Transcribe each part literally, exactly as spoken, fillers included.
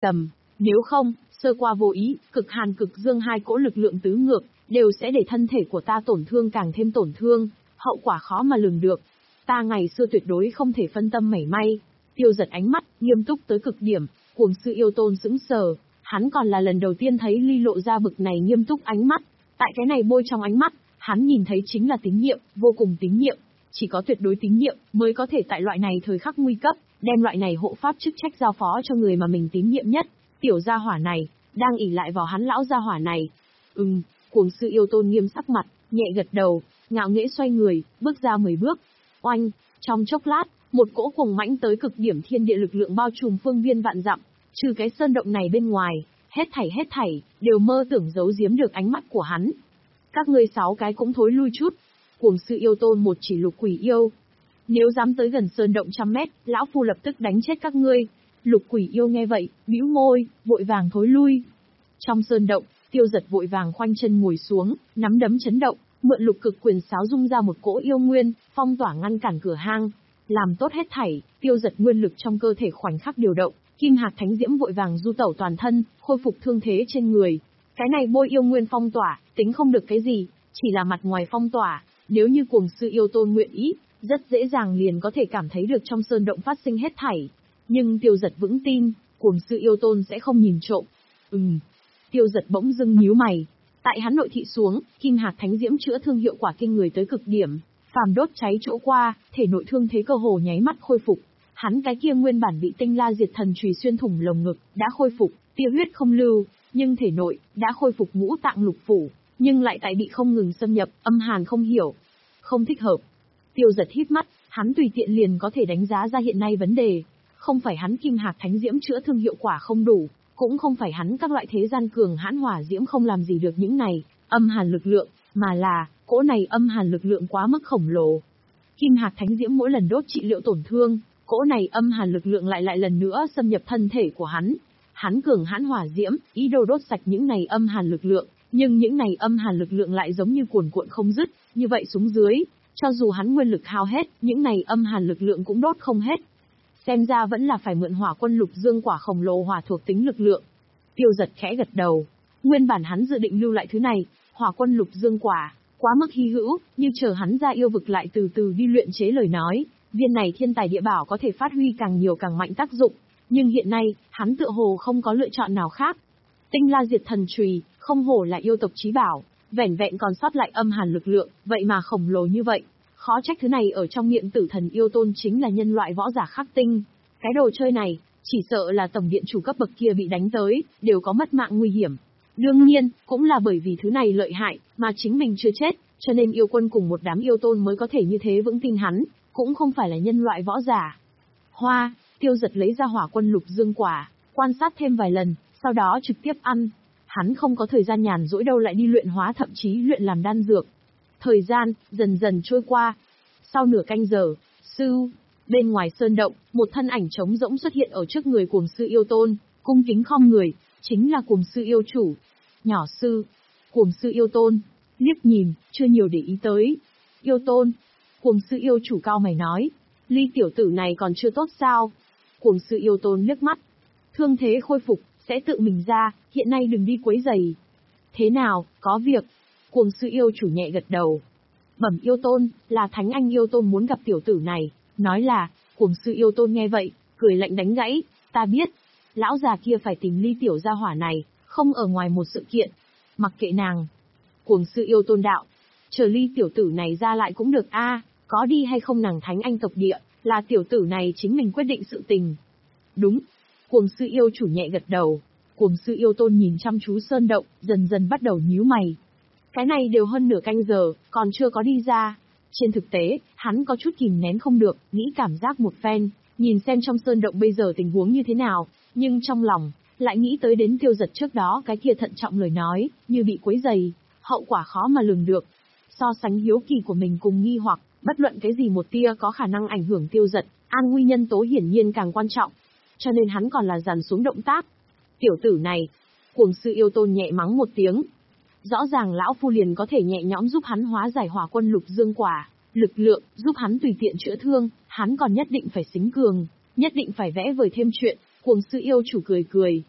tầm, nếu không, sơ qua vô ý, cực hàn cực dương hai cỗ lực lượng tứ ngược, đều sẽ để thân thể của ta tổn thương càng thêm tổn thương, hậu quả khó mà lường được. Ta ngày xưa tuyệt đối không thể phân tâm mảy may. Tiêu Giật ánh mắt, nghiêm túc tới cực điểm, Cuồng Sư Yêu Tôn sững sờ, hắn còn là lần đầu tiên thấy Ly lộ ra bực này nghiêm túc ánh mắt. Tại cái này bôi trong ánh mắt, hắn nhìn thấy chính là tín nhiệm, vô cùng tín nhiệm. Chỉ có tuyệt đối tín nhiệm mới có thể tại loại này thời khắc nguy cấp, đem loại này hộ pháp chức trách giao phó cho người mà mình tín nhiệm nhất. Tiểu gia hỏa này, đang ỷ lại vào hắn lão gia hỏa này. Ừm, Cuồng Sư Yêu Tôn nghiêm sắc mặt, nhẹ gật đầu, ngạo nghễ xoay người, bước ra mười bước. Oanh, trong chốc lát, một cỗ cuồng mãnh tới cực điểm thiên địa lực lượng bao trùm phương viên vạn dặm, trừ cái sơn động này bên ngoài, hết thảy hết thảy, đều mơ tưởng giấu giếm được ánh mắt của hắn. Các ngươi sáu cái cũng thối lui chút. Cuồng Sư Yêu Tôn một chỉ Lục Quỷ Yêu. Nếu dám tới gần sơn động trăm mét, lão phu lập tức đánh chết các ngươi. Lục Quỷ Yêu nghe vậy, bĩu môi, vội vàng thối lui. Trong sơn động, Tiêu Giật vội vàng khoanh chân ngồi xuống, nắm đấm chấn động, mượn lục cực quyền sáo dung ra một cỗ yêu nguyên, phong tỏa ngăn cản cửa hang. Làm tốt hết thảy, Tiêu Giật nguyên lực trong cơ thể khoảnh khắc điều động, Kim Hạc Thánh Diễm vội vàng du tẩu toàn thân, khôi phục thương thế trên người. Cái này bôi yêu nguyên phong tỏa, tính không được cái gì, chỉ là mặt ngoài phong tỏa, nếu như Cuồng Sư Yêu Tôn nguyện ý, rất dễ dàng liền có thể cảm thấy được trong sơn động phát sinh hết thảy. Nhưng Tiêu Giật vững tin, Cuồng Sư Yêu Tôn sẽ không nhìn trộm. Ừm. Tiêu Giật bỗng dưng nhíu mày. Tại hắn nội thị xuống, Kim Hạc Thánh Diễm chữa thương hiệu quả kinh người tới cực điểm, phàm đốt cháy chỗ qua, thể nội thương thế cơ hồ nháy mắt khôi phục. Hắn cái kia nguyên bản bị Tinh La Diệt Thần chùy xuyên thủng lồng ngực, đã khôi phục, tiêu huyết không lưu, nhưng thể nội đã khôi phục ngũ tạng lục phủ, nhưng lại tại bị không ngừng xâm nhập, âm hàn không hiểu, không thích hợp. Tiêu Giật híp mắt, hắn tùy tiện liền có thể đánh giá ra hiện nay vấn đề, không phải hắn Kim Hạc Thánh Diễm chữa thương hiệu quả không đủ, cũng không phải hắn các loại thế gian cường hãn hỏa diễm không làm gì được những này âm hàn lực lượng, mà là cỗ này âm hàn lực lượng quá mức khổng lồ. Kim Hạc Thánh Diễm mỗi lần đốt trị liệu tổn thương, cỗ này âm hàn lực lượng lại lại lần nữa xâm nhập thân thể của hắn. Hắn cường hãn hỏa diễm, ý đồ đốt sạch những này âm hàn lực lượng, nhưng những này âm hàn lực lượng lại giống như cuồn cuộn không dứt, như vậy xuống dưới, cho dù hắn nguyên lực hao hết, những này âm hàn lực lượng cũng đốt không hết. Xem ra vẫn là phải mượn Hỏa Quân Lục Dương quả khổng lồ hỏa thuộc tính lực lượng. Tiêu Giật khẽ gật đầu. Nguyên bản hắn dự định lưu lại thứ này, Hỏa Quân Lục Dương quả, quá mức hy hữu, như chờ hắn ra yêu vực lại từ từ đi luyện chế lời nói, viên này thiên tài địa bảo có thể phát huy càng nhiều càng mạnh tác dụng, nhưng hiện nay, hắn tựa hồ không có lựa chọn nào khác. Tinh La Diệt Thần chùy, không hổ là yêu tộc chí bảo, vẻn vẹn còn sót lại âm hàn lực lượng, vậy mà khổng lồ như vậy. Khó trách thứ này ở trong miệng Tử Thần Yêu Tôn chính là nhân loại võ giả khắc tinh. Cái đồ chơi này, chỉ sợ là tổng điện chủ cấp bậc kia bị đánh tới, đều có mất mạng nguy hiểm. Đương nhiên, cũng là bởi vì thứ này lợi hại, mà chính mình chưa chết, cho nên yêu quân cùng một đám yêu tôn mới có thể như thế vững tin hắn, cũng không phải là nhân loại võ giả. Hoa, Tiêu Giật lấy ra Hỏa Quân Lục Dương quả, quan sát thêm vài lần, sau đó trực tiếp ăn. Hắn không có thời gian nhàn rỗi đâu lại đi luyện hóa thậm chí luyện làm đan dược. Thời gian, dần dần trôi qua. Sau nửa canh giờ, sư, bên ngoài sơn động, một thân ảnh trống rỗng xuất hiện ở trước người Cuồng Sư Yêu Tôn, cung kính khom người, chính là Cuồng Sư Yêu Chủ. Nhỏ sư, Cuồng Sư Yêu Tôn, liếc nhìn, chưa nhiều để ý tới. Yêu Tôn, Cuồng Sư Yêu Chủ cao mày nói, Ly tiểu tử này còn chưa tốt sao? Cuồng Sư Yêu Tôn liếc mắt, thương thế khôi phục, sẽ tự mình ra, hiện nay đừng đi quấy rầy. Thế nào, có việc? Cuồng Sư Yêu Chủ nhẹ gật đầu. Bẩm Yêu Tôn, là Thánh Anh Yêu Tôn muốn gặp tiểu tử này, nói là. Cuồng Sư Yêu Tôn nghe vậy, cười lạnh đánh gãy, ta biết, lão già kia phải tìm Ly tiểu gia hỏa này, không ở ngoài một sự kiện. Mặc kệ nàng. Cuồng Sư Yêu Tôn đạo, chờ Ly tiểu tử này ra lại cũng được a, có đi hay không nàng Thánh Anh tộc địa, là tiểu tử này chính mình quyết định sự tình. Đúng. Cuồng Sư Yêu Chủ nhẹ gật đầu. Cuồng Sư Yêu Tôn nhìn chăm chú sơn động, dần dần bắt đầu nhíu mày. Cái này đều hơn nửa canh giờ, còn chưa có đi ra. Trên thực tế, hắn có chút kìm nén không được, nghĩ cảm giác một phen, nhìn xem trong sơn động bây giờ tình huống như thế nào, nhưng trong lòng, lại nghĩ tới đến Tiêu Giật trước đó cái kia thận trọng lời nói, như bị quấy rầy, hậu quả khó mà lường được. So sánh hiếu kỳ của mình cùng nghi hoặc, bất luận cái gì một tia có khả năng ảnh hưởng Tiêu Giật, an nguy nhân tố hiển nhiên càng quan trọng. Cho nên hắn còn là dàn xuống động tác. Tiểu tử này, Cuồng Sư Yêu Tôn nhẹ mắng một tiếng. Rõ ràng lão phu liền có thể nhẹ nhõm giúp hắn hóa giải Hỏa Quân Lục Dương quả, lực lượng, giúp hắn tùy tiện chữa thương, hắn còn nhất định phải xính cường, nhất định phải vẽ vời thêm chuyện. Cuồng Sư Yêu Chủ cười cười,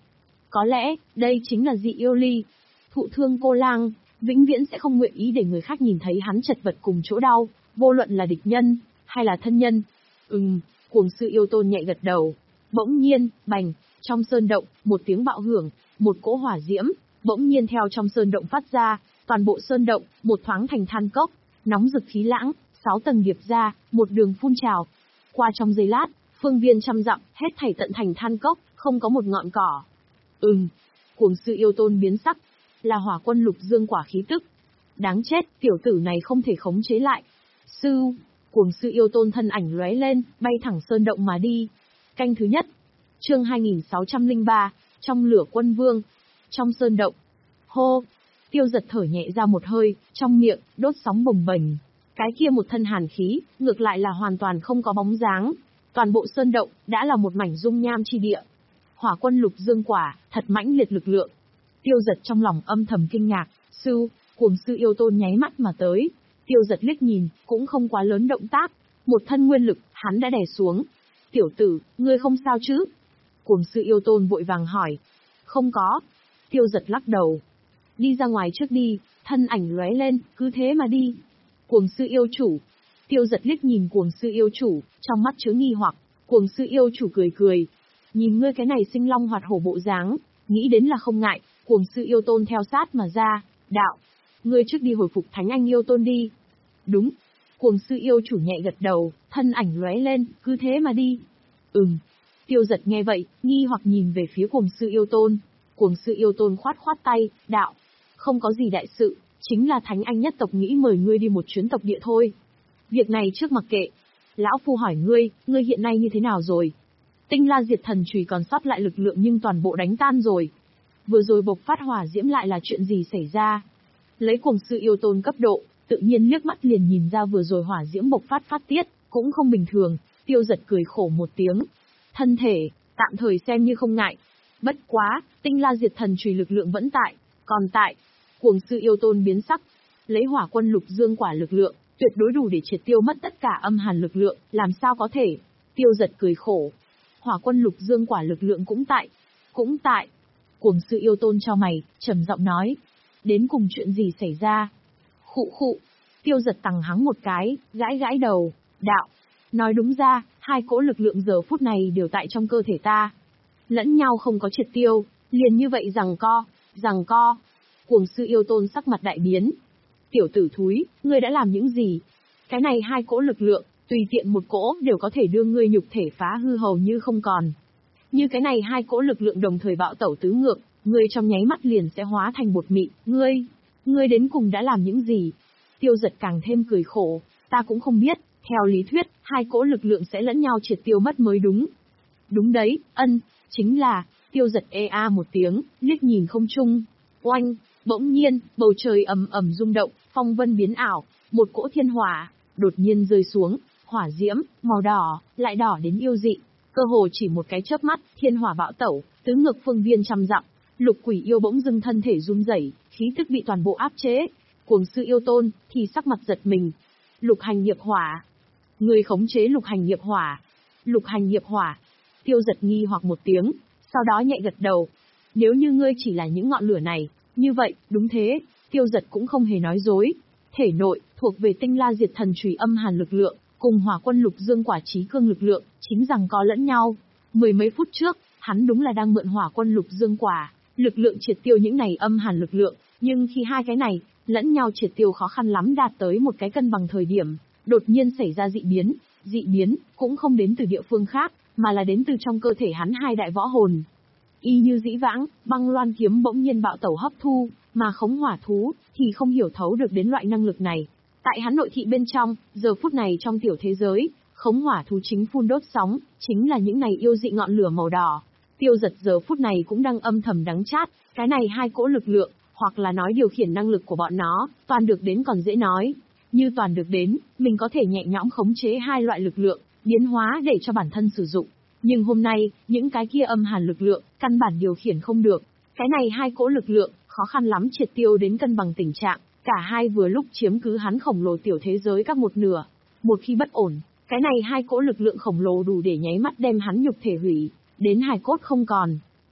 Có lẽ, đây chính là dị yêu ly. Thụ thương cô lang, vĩnh viễn sẽ không nguyện ý để người khác nhìn thấy hắn chật vật cùng chỗ đau, vô luận là địch nhân, hay là thân nhân. Ừm, cuồng sư yêu tôn nhẹ gật đầu. Bỗng nhiên, bành, trong sơn động, một tiếng bạo hưởng, một cỗ hỏa diễm, bỗng nhiên theo trong sơn động phát ra, toàn bộ sơn động, một thoáng thành than cốc, nóng rực khí lãng, sáu tầng điệp ra, một đường phun trào. Qua trong giây lát, phương viên trăm dặm, hết thảy tận thành than cốc, không có một ngọn cỏ. Ừm, cuồng sư yêu tôn biến sắc, là hỏa quân lục dương quả khí tức. Đáng chết, tiểu tử này không thể khống chế lại. Sư, cuồng sư yêu tôn thân ảnh lóe lên, bay thẳng sơn động mà đi. Canh thứ nhất. Chương hai nghìn sáu trăm lẻ ba, trong lửa quân vương. Trong sơn động. Hô, Tiêu Giật thở nhẹ ra một hơi, trong miệng đốt sóng bồng bềnh. Cái kia một thân hàn khí, ngược lại là hoàn toàn không có bóng dáng. Toàn bộ sơn động đã là một mảnh dung nham chi địa. Hỏa quân lục dương quả, thật mãnh liệt lực lượng. Tiêu Giật trong lòng âm thầm kinh ngạc, sư, cuồng sư yêu tôn nháy mắt mà tới. Tiêu Giật liếc nhìn, cũng không quá lớn động tác, một thân nguyên lực, hắn đã đè xuống. Tiểu tử, ngươi không sao chứ? Cuồng sư yêu tôn vội vàng hỏi. Không có. Tiêu Giật lắc đầu. Đi ra ngoài trước đi, thân ảnh lóe lên, cứ thế mà đi. Cuồng sư yêu chủ. Tiêu Giật liếc nhìn cuồng sư yêu chủ, trong mắt chứa nghi hoặc. Cuồng sư yêu chủ cười cười. Nhìn ngươi cái này sinh long hoạt hổ bộ dáng, nghĩ đến là không ngại. Cuồng sư yêu tôn theo sát mà ra. Đạo, ngươi trước đi hồi phục thánh anh yêu tôn đi. Đúng. Cuồng sư yêu chủ nhẹ gật đầu, thân ảnh lóe lên, cứ thế mà đi. Ừm. Tiêu Giật nghe vậy, nghi hoặc nhìn về phía cuồng sư yêu tôn. Cuồng sư yêu tôn khoát khoát tay, đạo. Không có gì đại sự, chính là thánh anh nhất tộc nghĩ mời ngươi đi một chuyến tộc địa thôi. Việc này trước mặc kệ. Lão phu hỏi ngươi, ngươi hiện nay như thế nào rồi? Tinh la diệt thần chùy còn sót lại lực lượng nhưng toàn bộ đánh tan rồi. Vừa rồi bộc phát hỏa diễm lại là chuyện gì xảy ra? Lấy cuồng sư yêu tôn cấp độ, tự nhiên liếc mắt liền nhìn ra vừa rồi hỏa diễm bộc phát phát tiết, cũng không bình thường. Tiêu Giật cười khổ một tiếng. Thân thể, tạm thời xem như không ngại. Bất quá, tinh la diệt thần chùy lực lượng vẫn tại, còn tại. Cuồng sư yêu tôn biến sắc. Lấy hỏa quân lục dương quả lực lượng, tuyệt đối đủ để triệt tiêu mất tất cả âm hàn lực lượng, làm sao có thể? Tiêu Giật cười khổ. Hỏa quân lục dương quả lực lượng cũng tại. Cũng tại. Cuồng sư yêu tôn cho mày, trầm giọng nói. Đến cùng chuyện gì xảy ra? Khụ khụ. Tiêu Giật tằng hắng một cái, gãi gãi đầu. Đạo. Nói đúng ra, hai cỗ lực lượng giờ phút này đều tại trong cơ thể ta. Lẫn nhau không có triệt tiêu, liền như vậy rằng co, rằng co. Cuồng sư yêu tôn sắc mặt đại biến. Tiểu tử thúi, ngươi đã làm những gì? Cái này hai cỗ lực lượng, tùy tiện một cỗ đều có thể đưa ngươi nhục thể phá hư hầu như không còn. Như cái này hai cỗ lực lượng đồng thời bạo tẩu tứ ngược, ngươi trong nháy mắt liền sẽ hóa thành bột mịn. Ngươi, ngươi đến cùng đã làm những gì? Tiêu Giật càng thêm cười khổ, ta cũng không biết, theo lý thuyết, hai cỗ lực lượng sẽ lẫn nhau triệt tiêu mất mới đúng. Đúng đấy, ân, chính là, Tiêu Giật ê a một tiếng, liếc nhìn không trung. Oanh, bỗng nhiên, bầu trời ầm ầm rung động, phong vân biến ảo, một cỗ thiên hỏa, đột nhiên rơi xuống, hỏa diễm, màu đỏ, lại đỏ đến yêu dị. Cơ hồ chỉ một cái chớp mắt, thiên hỏa bạo tẩu, tứ ngược phương viên trăm dặm. Lục quỷ yêu bỗng dưng thân thể run rẩy, khí tức bị toàn bộ áp chế. Cuồng sư yêu tôn, thì sắc mặt giật mình. Lục hành nghiệp hỏa. Người khống chế lục hành nghiệp hỏa. Lục hành nghiệp hỏa. Tiêu Giật nghi hoặc một tiếng, sau đó nhẹ gật đầu. Nếu như ngươi chỉ là những ngọn lửa này, như vậy, đúng thế, Tiêu Giật cũng không hề nói dối. Thể nội, thuộc về tinh la diệt thần chùy âm hàn lực lượng, cùng hỏa quân lục dương quả trí cương lực lượng, chính rằng có lẫn nhau. Mười mấy phút trước, hắn đúng là đang mượn hỏa quân lục dương quả, lực lượng triệt tiêu những này âm hàn lực lượng, nhưng khi hai cái này, lẫn nhau triệt tiêu khó khăn lắm đạt tới một cái cân bằng thời điểm, đột nhiên xảy ra dị biến. Dị biến, cũng không đến từ địa phương khác, mà là đến từ trong cơ thể hắn hai đại võ hồn. Y như dĩ vãng, băng loan kiếm bỗng nhiên bạo tẩu hấp thu, mà khống hỏa thú, thì không hiểu thấu được đến loại năng lực này. Tại hắn nội thị bên trong, giờ phút này trong tiểu thế giới, khống hỏa thú chính phun đốt sóng, chính là những này yêu dị ngọn lửa màu đỏ. Tiêu Giật giờ phút này cũng đang âm thầm đắng chát, cái này hai cỗ lực lượng, hoặc là nói điều khiển năng lực của bọn nó, toàn được đến còn dễ nói. Như toàn được đến, mình có thể nhẹ nhõm khống chế hai loại lực lượng, biến hóa để cho bản thân sử dụng. Nhưng hôm nay, những cái kia âm hàn lực lượng, căn bản điều khiển không được. Cái này hai cỗ lực lượng, khó khăn lắm triệt tiêu đến cân bằng tình trạng, cả hai vừa lúc chiếm cứ hắn khổng lồ tiểu thế giới các một nửa. Một khi bất ổn, cái này hai cỗ lực lượng khổng lồ đủ để nháy mắt đem hắn nhục thể hủy, đến hài cốt không còn.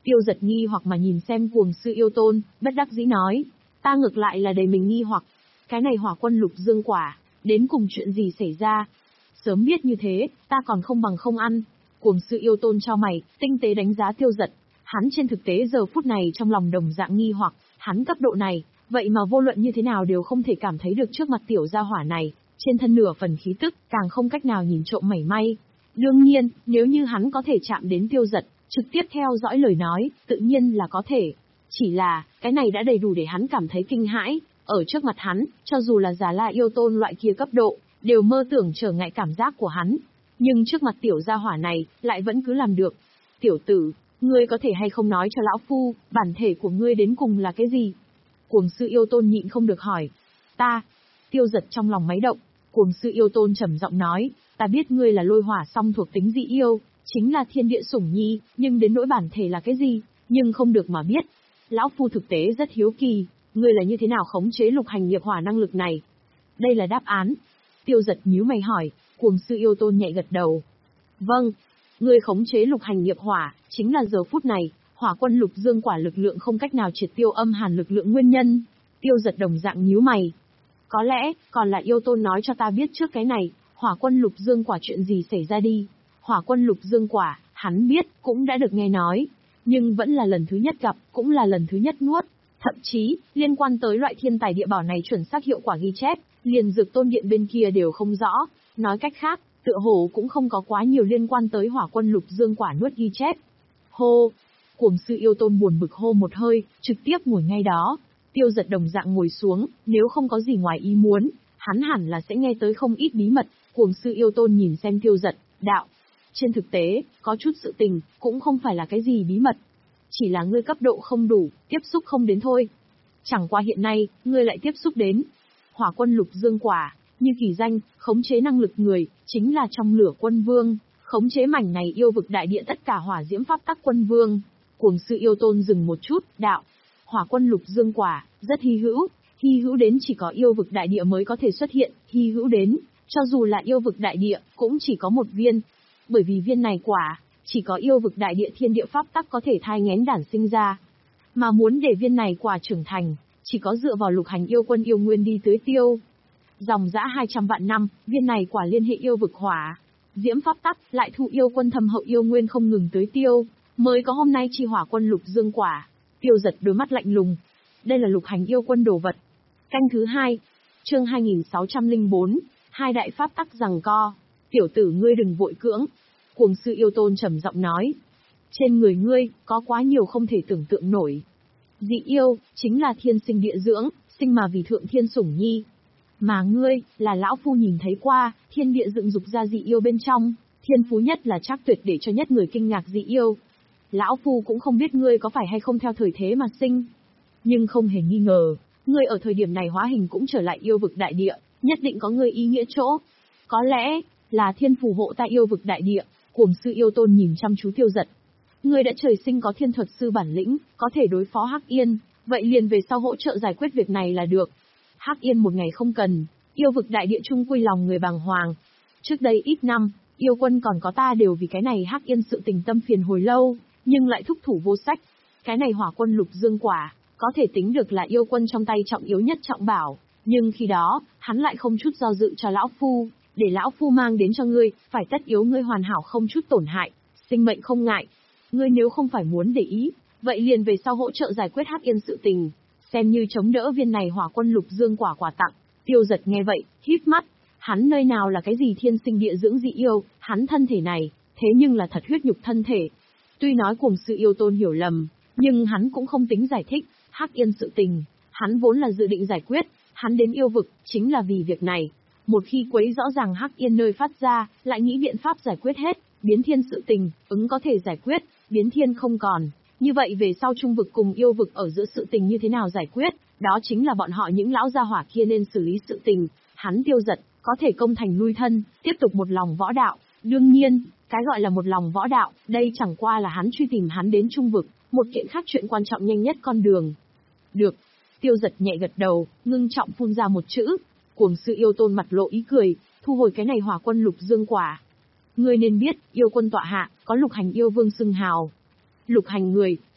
Tiêu Giật nghi hoặc mà nhìn xem Cuồng Sư Yêu Tôn, bất đắc dĩ nói. Ta ngược lại là đầy mình nghi hoặc. Cái này Hỏa Quân Lục Dương Quả, đến cùng chuyện gì xảy ra? Sớm biết như thế, ta còn không bằng không ăn. Cuồng Sư Yêu Tôn chau mày, tinh tế đánh giá Tiêu Giật. Hắn trên thực tế giờ phút này trong lòng đồng dạng nghi hoặc, hắn cấp độ này, vậy mà vô luận như thế nào đều không thể cảm thấy được trước mặt tiểu gia hỏa này, trên thân nửa phần khí tức, càng không cách nào nhìn trộm mảy may. Đương nhiên, nếu như hắn có thể chạm đến Tiêu Giật, trực tiếp theo dõi lời nói, tự nhiên là có thể. Chỉ là, cái này đã đầy đủ để hắn cảm thấy kinh hãi, ở trước mặt hắn, cho dù là Già La Yêu Tôn loại kia cấp độ, đều mơ tưởng trở ngại cảm giác của hắn. Nhưng trước mặt tiểu gia hỏa này, lại vẫn cứ làm được. Tiểu tử, ngươi có thể hay không nói cho lão phu, bản thể của ngươi đến cùng là cái gì? Cuồng Sư Yêu Tôn nhịn không được hỏi. Ta. Tiêu Giật trong lòng máy động, Cuồng Sư Yêu Tôn trầm giọng nói, ta biết ngươi là lôi hỏa song thuộc tính dị yêu, chính là thiên địa sủng nhi, nhưng đến nỗi bản thể là cái gì, nhưng không được mà biết. Lão phu thực tế rất hiếu kỳ, ngươi là như thế nào khống chế lục hành nghiệp hỏa năng lực này? Đây là đáp án. Tiêu Giật nhíu mày hỏi, Cuồng Sư Yêu Tôn nhẹ gật đầu. Vâng, ngươi khống chế lục hành nghiệp hỏa, chính là giờ phút này, Hỏa Quân Lục Dương Quả lực lượng không cách nào triệt tiêu âm hàn lực lượng nguyên nhân. Tiêu Giật đồng dạng nhíu mày. Có lẽ, còn là Yêu Tôn nói cho ta biết trước cái này, Hỏa Quân Lục Dương Quả chuyện gì xảy ra đi. Hỏa Quân Lục Dương Quả, hắn biết, cũng đã được nghe nói, nhưng vẫn là lần thứ nhất gặp, cũng là lần thứ nhất nuốt. Thậm chí, liên quan tới loại thiên tài địa bảo này chuẩn xác hiệu quả ghi chép, liền Dược Tôn Điện bên kia đều không rõ. Nói cách khác, tựa hồ cũng không có quá nhiều liên quan tới Hỏa Quân Lục Dương Quả nuốt ghi chép. Hô! Cuồng Sư Yêu Tôn buồn bực hô một hơi, trực tiếp ngồi ngay đó. Tiêu Giật đồng dạng ngồi xuống, nếu không có gì ngoài ý muốn, hắn hẳn là sẽ nghe tới không ít bí mật. Cuồng Sư Yêu Tôn nhìn xem Tiêu Giật, đạo. Trên thực tế, có chút sự tình, cũng không phải là cái gì bí mật. Chỉ là ngươi cấp độ không đủ, tiếp xúc không đến thôi. Chẳng qua hiện nay, ngươi lại tiếp xúc đến. Hỏa Quân Lục Dương Quả, như kỳ danh, khống chế năng lực người, chính là trong lửa quân vương, khống chế mảnh này yêu vực đại địa tất cả hỏa diễm pháp tắc quân vương. Cuồng Sư Yêu Tôn dừng một chút, đạo. Hỏa Quân Lục Dương Quả, rất hy hữu, hy hữu đến chỉ có yêu vực đại địa mới có thể xuất hiện, hy hữu đến, cho dù là yêu vực đại địa, cũng chỉ có một viên. Bởi vì viên này quả, chỉ có yêu vực đại địa thiên địa pháp tắc có thể thai nghén đản sinh ra. Mà muốn để viên này quả trưởng thành, chỉ có dựa vào lục hành yêu quân yêu nguyên đi tưới tiêu. Dòng dã hai trăm vạn năm, viên này quả liên hệ yêu vực hỏa, diễm pháp tắc, lại thu yêu quân thâm hậu yêu nguyên không ngừng tưới tiêu, mới có hôm nay chi Hỏa Quân Lục Dương Quả. Tiêu Giật đôi mắt lạnh lùng. Đây là lục hành yêu quân đồ vật. Canh thứ hai, chương hai nghìn sáu trăm lẻ bốn, hai đại pháp tắc giằng co. Tiểu tử ngươi đừng vội cưỡng. Cuồng Sư Yêu Tôn trầm giọng nói. Trên người ngươi, có quá nhiều không thể tưởng tượng nổi. Dị yêu, chính là thiên sinh địa dưỡng, sinh mà vì thượng thiên sủng nhi. Mà ngươi, là lão phu nhìn thấy qua, thiên địa dựng dục ra dị yêu bên trong, thiên phú nhất là chắc tuyệt để cho nhất người kinh ngạc dị yêu. Lão phu cũng không biết ngươi có phải hay không theo thời thế mà sinh. Nhưng không hề nghi ngờ, ngươi ở thời điểm này hóa hình cũng trở lại yêu vực đại địa, nhất định có ngươi ý nghĩa chỗ. Có lẽ, là thiên phù hộ ta yêu vực đại địa. Cuồng Sư Yêu Tôn nhìn chăm chú Tiêu Giật. Ngươi đã trời sinh có thiên thuật sư bản lĩnh, có thể đối phó Hắc Yên, vậy liền về sau hỗ trợ giải quyết việc này là được. Hắc Yên một ngày không cần, yêu vực đại địa chung quy lòng người bàng hoàng. Trước đây ít năm, yêu quân còn có ta đều vì cái này Hắc Yên sự tình tâm phiền hồi lâu, nhưng lại thúc thủ vô sách. Cái này Hỏa Quân Lục Dương Quả, có thể tính được là yêu quân trong tay trọng yếu nhất trọng bảo, nhưng khi đó, hắn lại không chút do dự cho lão phu, để lão phu mang đến cho ngươi, phải tất yếu ngươi hoàn hảo không chút tổn hại, sinh mệnh không ngại. Ngươi nếu không phải muốn để ý, vậy liền về sau hỗ trợ giải quyết Hắc Yên sự tình, xem như chống đỡ viên này Hỏa Quân Lục Dương Quả quà tặng. Tiêu Giật nghe vậy, híp mắt, hắn nơi nào là cái gì thiên sinh địa dưỡng dị yêu, hắn thân thể này, thế nhưng là thật huyết nhục thân thể. Tuy nói Cuồng Sư Yêu Tôn hiểu lầm, nhưng hắn cũng không tính giải thích, Hắc Yên sự tình, hắn vốn là dự định giải quyết, hắn đến yêu vực, chính là vì việc này. Một khi quấy rõ ràng Hắc Yên nơi phát ra, lại nghĩ biện pháp giải quyết hết, biến thiên sự tình, ứng có thể giải quyết, biến thiên không còn. Như vậy về sau trung vực cùng yêu vực ở giữa sự tình như thế nào giải quyết, đó chính là bọn họ những lão gia hỏa kia nên xử lý sự tình. Hắn Tiêu Giật, có thể công thành lui thân, tiếp tục một lòng võ đạo. Đương nhiên, cái gọi là một lòng võ đạo, đây chẳng qua là hắn truy tìm hắn đến trung vực, một kiện khác chuyện quan trọng nhanh nhất con đường. Được. Tiêu Giật nhẹ gật đầu, ngưng trọng phun ra một chữ. Cuồng Sư Yêu Tôn mặt lộ ý cười, thu hồi cái này Hỏa Quân Lục Dương Quả. Ngươi nên biết, yêu quân tọa hạ, có lục hành yêu vương xưng hào. Lục hành người,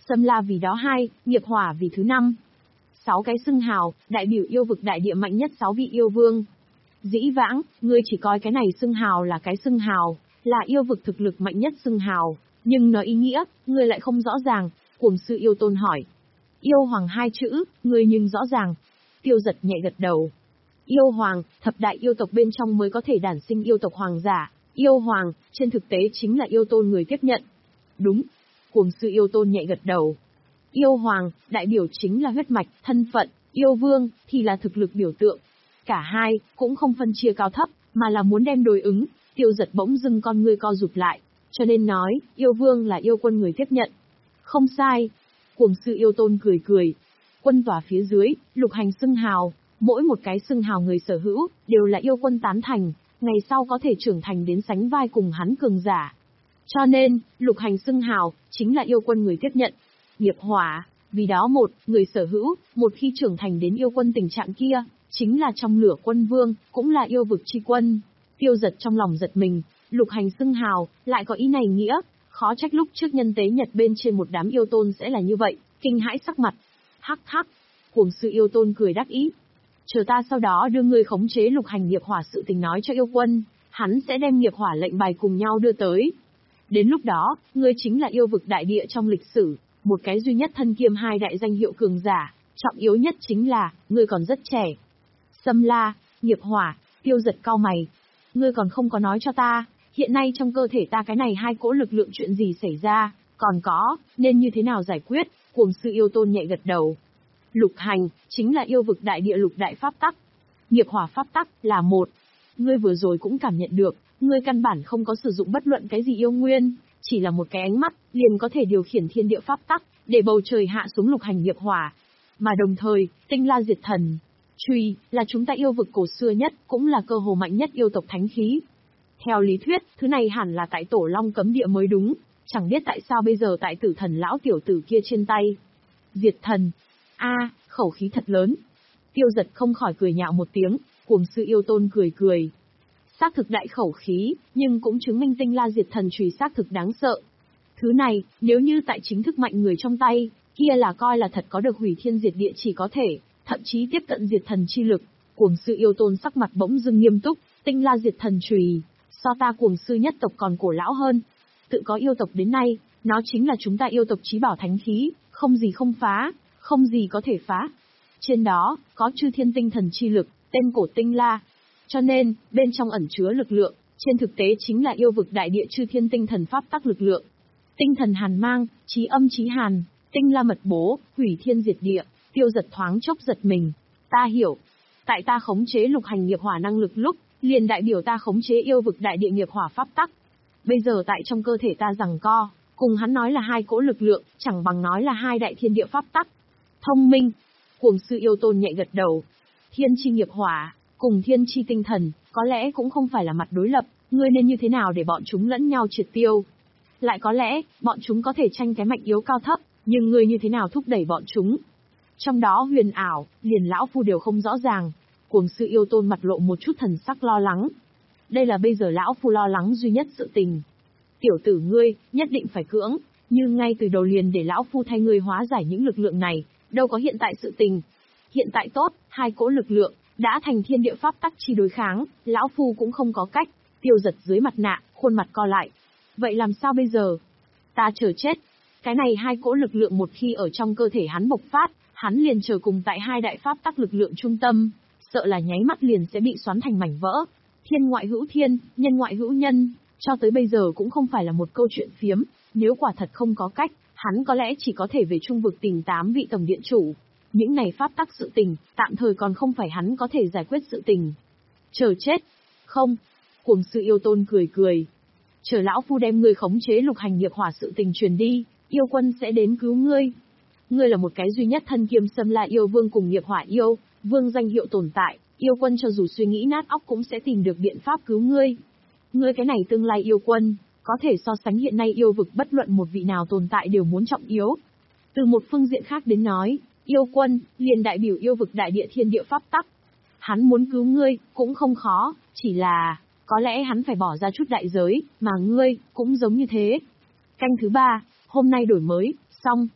Xâm La vì đó hai, nghiệp hỏa vì thứ năm. Sáu cái xưng hào, đại biểu yêu vực đại địa mạnh nhất sáu vị yêu vương. Dĩ vãng, ngươi chỉ coi cái này xưng hào là cái xưng hào, là yêu vực thực lực mạnh nhất xưng hào, nhưng nó ý nghĩa, ngươi lại không rõ ràng. Cuồng sư yêu tôn hỏi. Yêu hoàng hai chữ, ngươi nhưng rõ ràng. Tiêu Giật nhẹ gật đầu. Yêu hoàng, thập đại yêu tộc bên trong mới có thể đản sinh yêu tộc hoàng giả. Yêu hoàng, trên thực tế chính là yêu tôn người tiếp nhận. Đúng. Cuồng sư yêu tôn nhẹ gật đầu. Yêu hoàng, đại biểu chính là huyết mạch, thân phận, yêu vương, thì là thực lực biểu tượng. Cả hai, cũng không phân chia cao thấp, mà là muốn đem đối ứng. Tiêu Giật bỗng dưng con ngươi co rụt lại, cho nên nói, yêu vương là yêu quân người tiếp nhận. Không sai. Cuồng sư yêu tôn cười cười. Quân tỏa phía dưới, lục hành xưng hào, mỗi một cái xưng hào người sở hữu, đều là yêu quân tán thành, ngày sau có thể trưởng thành đến sánh vai cùng hắn cường giả. Cho nên, lục hành xưng hào, chính là yêu quân người tiếp nhận. Nghiệp hỏa, vì đó một, người sở hữu, một khi trưởng thành đến yêu quân tình trạng kia, chính là trong lửa quân vương, cũng là yêu vực chi quân. Tiêu Giật trong lòng giật mình, lục hành xưng hào, lại có ý này nghĩa, khó trách lúc trước nhân tế nhật bên trên một đám yêu tôn sẽ là như vậy, kinh hãi sắc mặt. Hắc hắc, cuồng sư yêu tôn cười đắc ý. Chờ ta sau đó đưa ngươi khống chế lục hành nghiệp hỏa sự tình nói cho yêu quân, hắn sẽ đem nghiệp hỏa lệnh bài cùng nhau đưa tới. Đến lúc đó, ngươi chính là yêu vực đại địa trong lịch sử, một cái duy nhất thân kiêm hai đại danh hiệu cường giả, trọng yếu nhất chính là, ngươi còn rất trẻ. Xâm La, nghiệp hỏa, Tiêu Giật cau mày. Ngươi còn không có nói cho ta, hiện nay trong cơ thể ta cái này hai cỗ lực lượng chuyện gì xảy ra, còn có, nên như thế nào giải quyết, cuồng sư yêu tôn nhẹ gật đầu. Lục hành, chính là yêu vực đại địa lục đại pháp tắc. Nghiệp hỏa pháp tắc, là một. Ngươi vừa rồi cũng cảm nhận được, ngươi căn bản không có sử dụng bất luận cái gì yêu nguyên, chỉ là một cái ánh mắt, liền có thể điều khiển thiên địa pháp tắc, để bầu trời hạ xuống lục hành nghiệp hỏa. Mà đồng thời, tinh la diệt thần, truy, là chúng ta yêu vực cổ xưa nhất, cũng là cơ hồ mạnh nhất yêu tộc thánh khí. Theo lý thuyết, thứ này hẳn là tại tổ long cấm địa mới đúng, chẳng biết tại sao bây giờ tại tử thần lão tiểu tử kia trên tay. Diệt thần. A, khẩu khí thật lớn. Tiêu Giật không khỏi cười nhạo một tiếng, cuồng sư yêu tôn cười cười. Xác thực đại khẩu khí, nhưng cũng chứng minh tinh la diệt thần chùy xác thực đáng sợ. Thứ này, nếu như tại chính thức mạnh người trong tay, kia là coi là thật có được hủy thiên diệt địa chỉ có thể, thậm chí tiếp cận diệt thần chi lực. Cuồng sư yêu tôn sắc mặt bỗng dưng nghiêm túc, tinh la diệt thần chùy, so ta cuồng sư nhất tộc còn cổ lão hơn. Tự có yêu tộc đến nay, nó chính là chúng ta yêu tộc chí bảo thánh khí, không gì không phá, không gì có thể phá. Trên đó, có chư thiên tinh thần chi lực, tên cổ tinh la. Cho nên, bên trong ẩn chứa lực lượng, trên thực tế chính là yêu vực đại địa chư thiên tinh thần pháp tắc lực lượng. Tinh thần hàn mang, chí âm chí hàn, tinh la mật bố, hủy thiên diệt địa. Tiêu Giật thoáng chốc giật mình. Ta hiểu. Tại ta khống chế lục hành nghiệp hỏa năng lực lúc, liền đại biểu ta khống chế yêu vực đại địa nghiệp hỏa pháp tắc. Bây giờ tại trong cơ thể ta giằng co, cùng hắn nói là hai cỗ lực lượng, chẳng bằng nói là hai đại thiên địa pháp tắc. Thông minh. Cuồng sư yêu tôn nhẹ gật đầu. Thiên chi nghiệp hỏa, cùng thiên chi tinh thần, có lẽ cũng không phải là mặt đối lập, ngươi nên như thế nào để bọn chúng lẫn nhau triệt tiêu. Lại có lẽ, bọn chúng có thể tranh cái mạnh yếu cao thấp, nhưng ngươi như thế nào thúc đẩy bọn chúng. Trong đó huyền ảo, liền lão phu đều không rõ ràng. Cuồng sư yêu tôn mặt lộ một chút thần sắc lo lắng. Đây là bây giờ lão phu lo lắng duy nhất sự tình. Tiểu tử ngươi, nhất định phải cưỡng, như ngay từ đầu liền để lão phu thay ngươi hóa giải những lực lượng này, đâu có hiện tại sự tình. Hiện tại tốt, hai cỗ lực lượng, đã thành thiên địa pháp tắc chi đối kháng, lão phu cũng không có cách. Tiêu Giật dưới mặt nạ, khuôn mặt co lại. Vậy làm sao bây giờ? Ta chờ chết. Cái này hai cỗ lực lượng một khi ở trong cơ thể hắn bộc phát, hắn liền chờ cùng tại hai đại pháp tắc lực lượng trung tâm, sợ là nháy mắt liền sẽ bị xoắn thành mảnh vỡ. Thiên ngoại hữu thiên, nhân ngoại hữu nhân, cho tới bây giờ cũng không phải là một câu chuyện phiếm, nếu quả thật không có cách, hắn có lẽ chỉ có thể về trung vực tìm tám vị tổng điện chủ. Những này pháp tắc sự tình, tạm thời còn không phải hắn có thể giải quyết sự tình. Chờ chết. Không. Cuồng sư yêu tôn cười cười. Chờ lão phu đem ngươi khống chế lục hành nghiệp hỏa sự tình truyền đi, yêu quân sẽ đến cứu ngươi. Ngươi là một cái duy nhất thân kiêm Xâm La yêu vương cùng nghiệp hỏa yêu, vương danh hiệu tồn tại, yêu quân cho dù suy nghĩ nát óc cũng sẽ tìm được biện pháp cứu ngươi. Ngươi cái này tương lai yêu quân, có thể so sánh hiện nay yêu vực bất luận một vị nào tồn tại đều muốn trọng yếu. Từ một phương diện khác đến nói, yêu quân, liền đại biểu yêu vực đại địa thiên địa pháp tắc. Hắn muốn cứu ngươi, cũng không khó, chỉ là, có lẽ hắn phải bỏ ra chút đại giới, mà ngươi, cũng giống như thế. Canh thứ ba, hôm nay đổi mới, xong.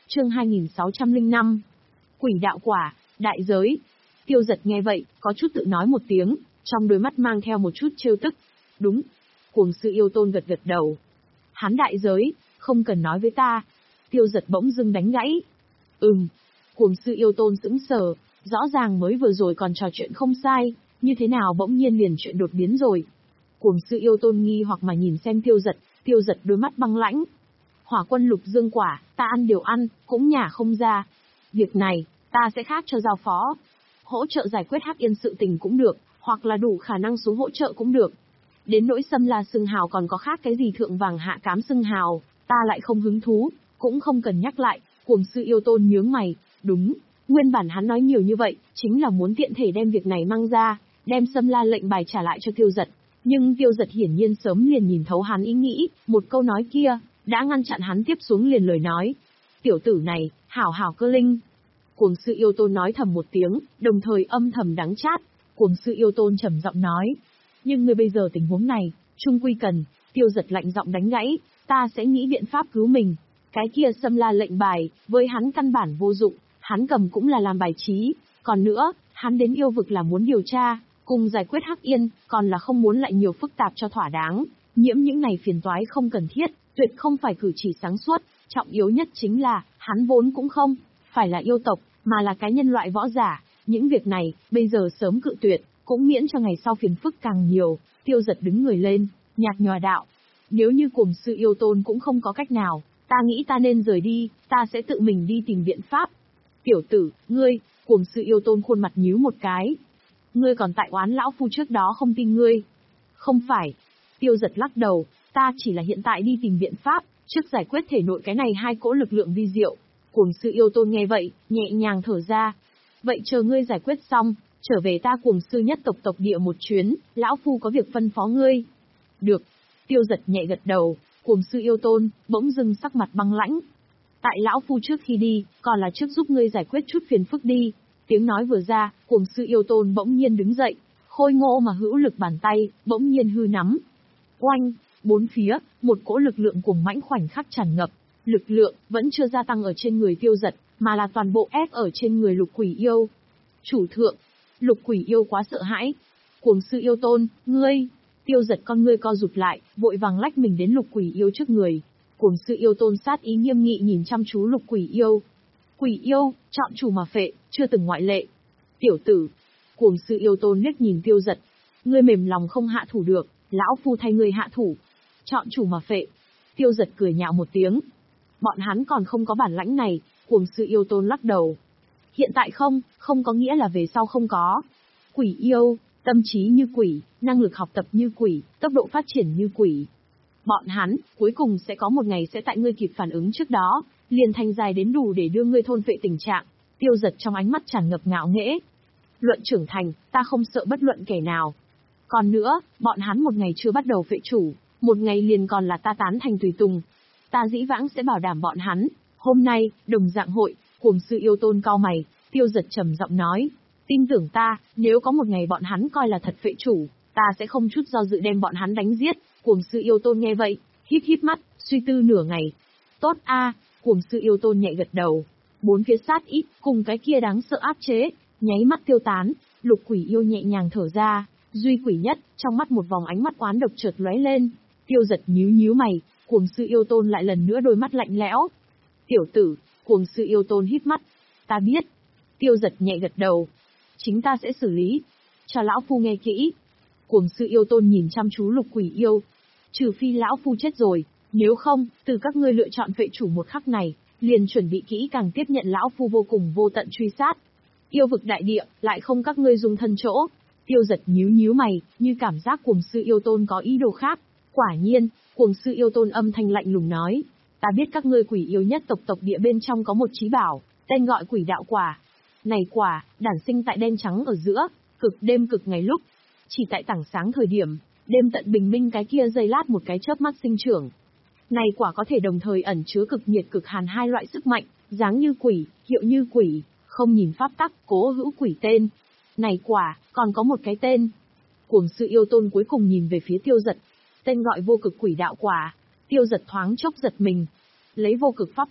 Chương hai nghìn sáu trăm lẻ năm. Quỷ đạo quả, đại giới. Tiêu Giật nghe vậy, có chút tự nói một tiếng, trong đôi mắt mang theo một chút trêu tức. Đúng. Cuồng sư yêu tôn gật gật đầu. Hắn đại giới, không cần nói với ta. Tiêu Giật bỗng dưng đánh gãy. Ừm. Cuồng sư yêu tôn sững sờ, rõ ràng mới vừa rồi còn trò chuyện không sai, như thế nào bỗng nhiên liền chuyện đột biến rồi. Cuồng sư yêu tôn nghi hoặc mà nhìn xem Tiêu Giật, Tiêu Giật đôi mắt băng lãnh. Hỏa quân lục dương quả, ta ăn đều ăn, cũng nhả không ra. Việc này, ta sẽ khác cho giao phó. Hỗ trợ giải quyết Hắc Yên sự tình cũng được, hoặc là đủ khả năng xuống hỗ trợ cũng được. Đến nỗi Xâm La xưng hào còn có khác cái gì thượng vàng hạ cám xưng hào, ta lại không hứng thú, cũng không cần nhắc lại. Cuồng sư yêu tôn nhướng mày, đúng, nguyên bản hắn nói nhiều như vậy, chính là muốn tiện thể đem việc này mang ra, đem Xâm La lệnh bài trả lại cho Tiêu Giật. Nhưng Tiêu Giật hiển nhiên sớm liền nhìn thấu hắn ý nghĩ, một câu nói kia, đã ngăn chặn hắn tiếp xuống liền lời nói. Tiểu tử này, hảo hảo cơ linh. Cuồng sư yêu tôn nói thầm một tiếng, đồng thời âm thầm đắng chát. Cuồng sư yêu tôn trầm giọng nói. Nhưng người bây giờ tình huống này, trung quy cần. Tiêu Giật lạnh giọng đánh gãy, ta sẽ nghĩ biện pháp cứu mình. Cái kia Xâm La lệnh bài, với hắn căn bản vô dụng, hắn cầm cũng là làm bài trí. Còn nữa, hắn đến yêu vực là muốn điều tra, cùng giải quyết Hắc Yên, còn là không muốn lại nhiều phức tạp cho thỏa đáng. Nhiễm những này phiền toái không cần thiết, tuyệt không phải cử chỉ sáng suốt. Trọng yếu nhất chính là, hắn vốn cũng không phải là yêu tộc, mà là cái nhân loại võ giả. Những việc này, bây giờ sớm cự tuyệt, cũng miễn cho ngày sau phiền phức càng nhiều. Tiêu Giật đứng người lên, nhạt nhòa đạo. Nếu như cuồng sư yêu tôn cũng không có cách nào, ta nghĩ ta nên rời đi, ta sẽ tự mình đi tìm biện pháp. Tiểu tử, ngươi, cuồng sư yêu tôn khuôn mặt nhíu một cái. Ngươi còn tại oán lão phu trước đó không tin ngươi. Không phải. Tiêu Giật lắc đầu, ta chỉ là hiện tại đi tìm biện pháp, trước giải quyết thể nội cái này hai cỗ lực lượng vi diệu. Cuồng sư yêu tôn nghe vậy, nhẹ nhàng thở ra. Vậy chờ ngươi giải quyết xong, trở về ta cuồng sư nhất tộc tộc địa một chuyến, lão phu có việc phân phó ngươi. Được. Tiêu Giật nhẹ gật đầu, cuồng sư yêu tôn, bỗng dưng sắc mặt băng lãnh. Tại lão phu trước khi đi, còn là trước giúp ngươi giải quyết chút phiền phức đi. Tiếng nói vừa ra, cuồng sư yêu tôn bỗng nhiên đứng dậy, khôi ngô mà hữu lực bàn tay, bỗng nhiên hư nắm. Oanh, bốn phía, một cỗ lực lượng cuồng mãnh khoảnh khắc tràn ngập. Lực lượng vẫn chưa gia tăng ở trên người Tiêu Giật, mà là toàn bộ ép ở trên người lục quỷ yêu. Chủ thượng, lục quỷ yêu quá sợ hãi. Cuồng sư yêu tôn, ngươi. Tiêu Giật con ngươi co rụt lại, vội vàng lách mình đến lục quỷ yêu trước người. Cuồng sư yêu tôn sát ý nghiêm nghị nhìn chăm chú lục quỷ yêu. Quỷ yêu, chọn chủ mà phệ, chưa từng ngoại lệ. Tiểu tử. Cuồng sư yêu tôn liếc nhìn Tiêu Giật. Ngươi mềm lòng không hạ thủ được, lão phu thay ngươi hạ thủ. Chọn chủ mà phệ. Tiêu Giật cười nhạo một tiếng. Bọn hắn còn không có bản lãnh này, cuồng sư yêu tôn lắc đầu. Hiện tại không, không có nghĩa là về sau không có. Quỷ yêu, tâm trí như quỷ, năng lực học tập như quỷ, tốc độ phát triển như quỷ. Bọn hắn, cuối cùng sẽ có một ngày sẽ tại ngươi kịp phản ứng trước đó, liền thành dài đến đủ để đưa ngươi thôn phệ tình trạng. Tiêu Giật trong ánh mắt tràn ngập ngạo nghễ. Luận trưởng thành, ta không sợ bất luận kẻ nào. Còn nữa, bọn hắn một ngày chưa bắt đầu phệ chủ, một ngày liền còn là ta tán thành tùy tùng. Ta dĩ vãng sẽ bảo đảm bọn hắn. Hôm nay, đồng dạng hội, cuồng sư yêu tôn cau mày, Tiêu Giật trầm giọng nói. Tin tưởng ta, nếu có một ngày bọn hắn coi là thật phệ chủ, ta sẽ không chút do dự đem bọn hắn đánh giết. Cuồng sư yêu tôn nghe vậy, híp híp mắt, suy tư nửa ngày. Tốt a, cuồng sư yêu tôn nhẹ gật đầu. Bốn phía sát ít, cùng cái kia đáng sợ áp chế, nháy mắt tiêu tán. Lục quỷ yêu nhẹ nhàng thở ra, duy quỷ nhất, trong mắt một vòng ánh mắt oán độc chợt lóe lên. Tiêu Giật nhíu nhíu mày, cuồng sư yêu tôn lại lần nữa đôi mắt lạnh lẽo. Tiểu tử, cuồng sư yêu tôn híp mắt. Ta biết. Tiêu Giật nhẹ gật đầu. Chính ta sẽ xử lý. Cho lão phu nghe kỹ. Cuồng sư yêu tôn nhìn chăm chú lục quỷ yêu. Trừ phi lão phu chết rồi, nếu không, từ các ngươi lựa chọn vệ chủ một khắc này, liền chuẩn bị kỹ càng tiếp nhận lão phu vô cùng vô tận truy sát. Yêu vực đại địa, lại không các ngươi dùng thân chỗ. Tiêu Giật nhíu nhíu mày, như cảm giác cuồng sư yêu tôn có ý đồ khác. Quả nhiên, cuồng sư yêu tôn âm thanh lạnh lùng nói. Ta biết các ngươi quỷ yêu nhất tộc tộc địa bên trong có một chí bảo, tên gọi quỷ đạo quả. Này quả, đản sinh tại đen trắng ở giữa, cực đêm cực ngày lúc. Chỉ tại tảng sáng thời điểm, đêm tận bình minh cái kia giây lát một cái chớp mắt sinh trưởng. Này quả có thể đồng thời ẩn chứa cực nhiệt cực hàn hai loại sức mạnh, dáng như quỷ, hiệu như quỷ, không nhìn pháp tắc, cố hữu quỷ tên. Này quả, còn có một cái tên. Cuồng sư yêu tôn cuối cùng nhìn về phía Tiêu Giật. Tên gọi vô cực quỷ đạo quả. Tiêu Giật thoáng chốc giật mình. Lấy vô cực pháp tắc,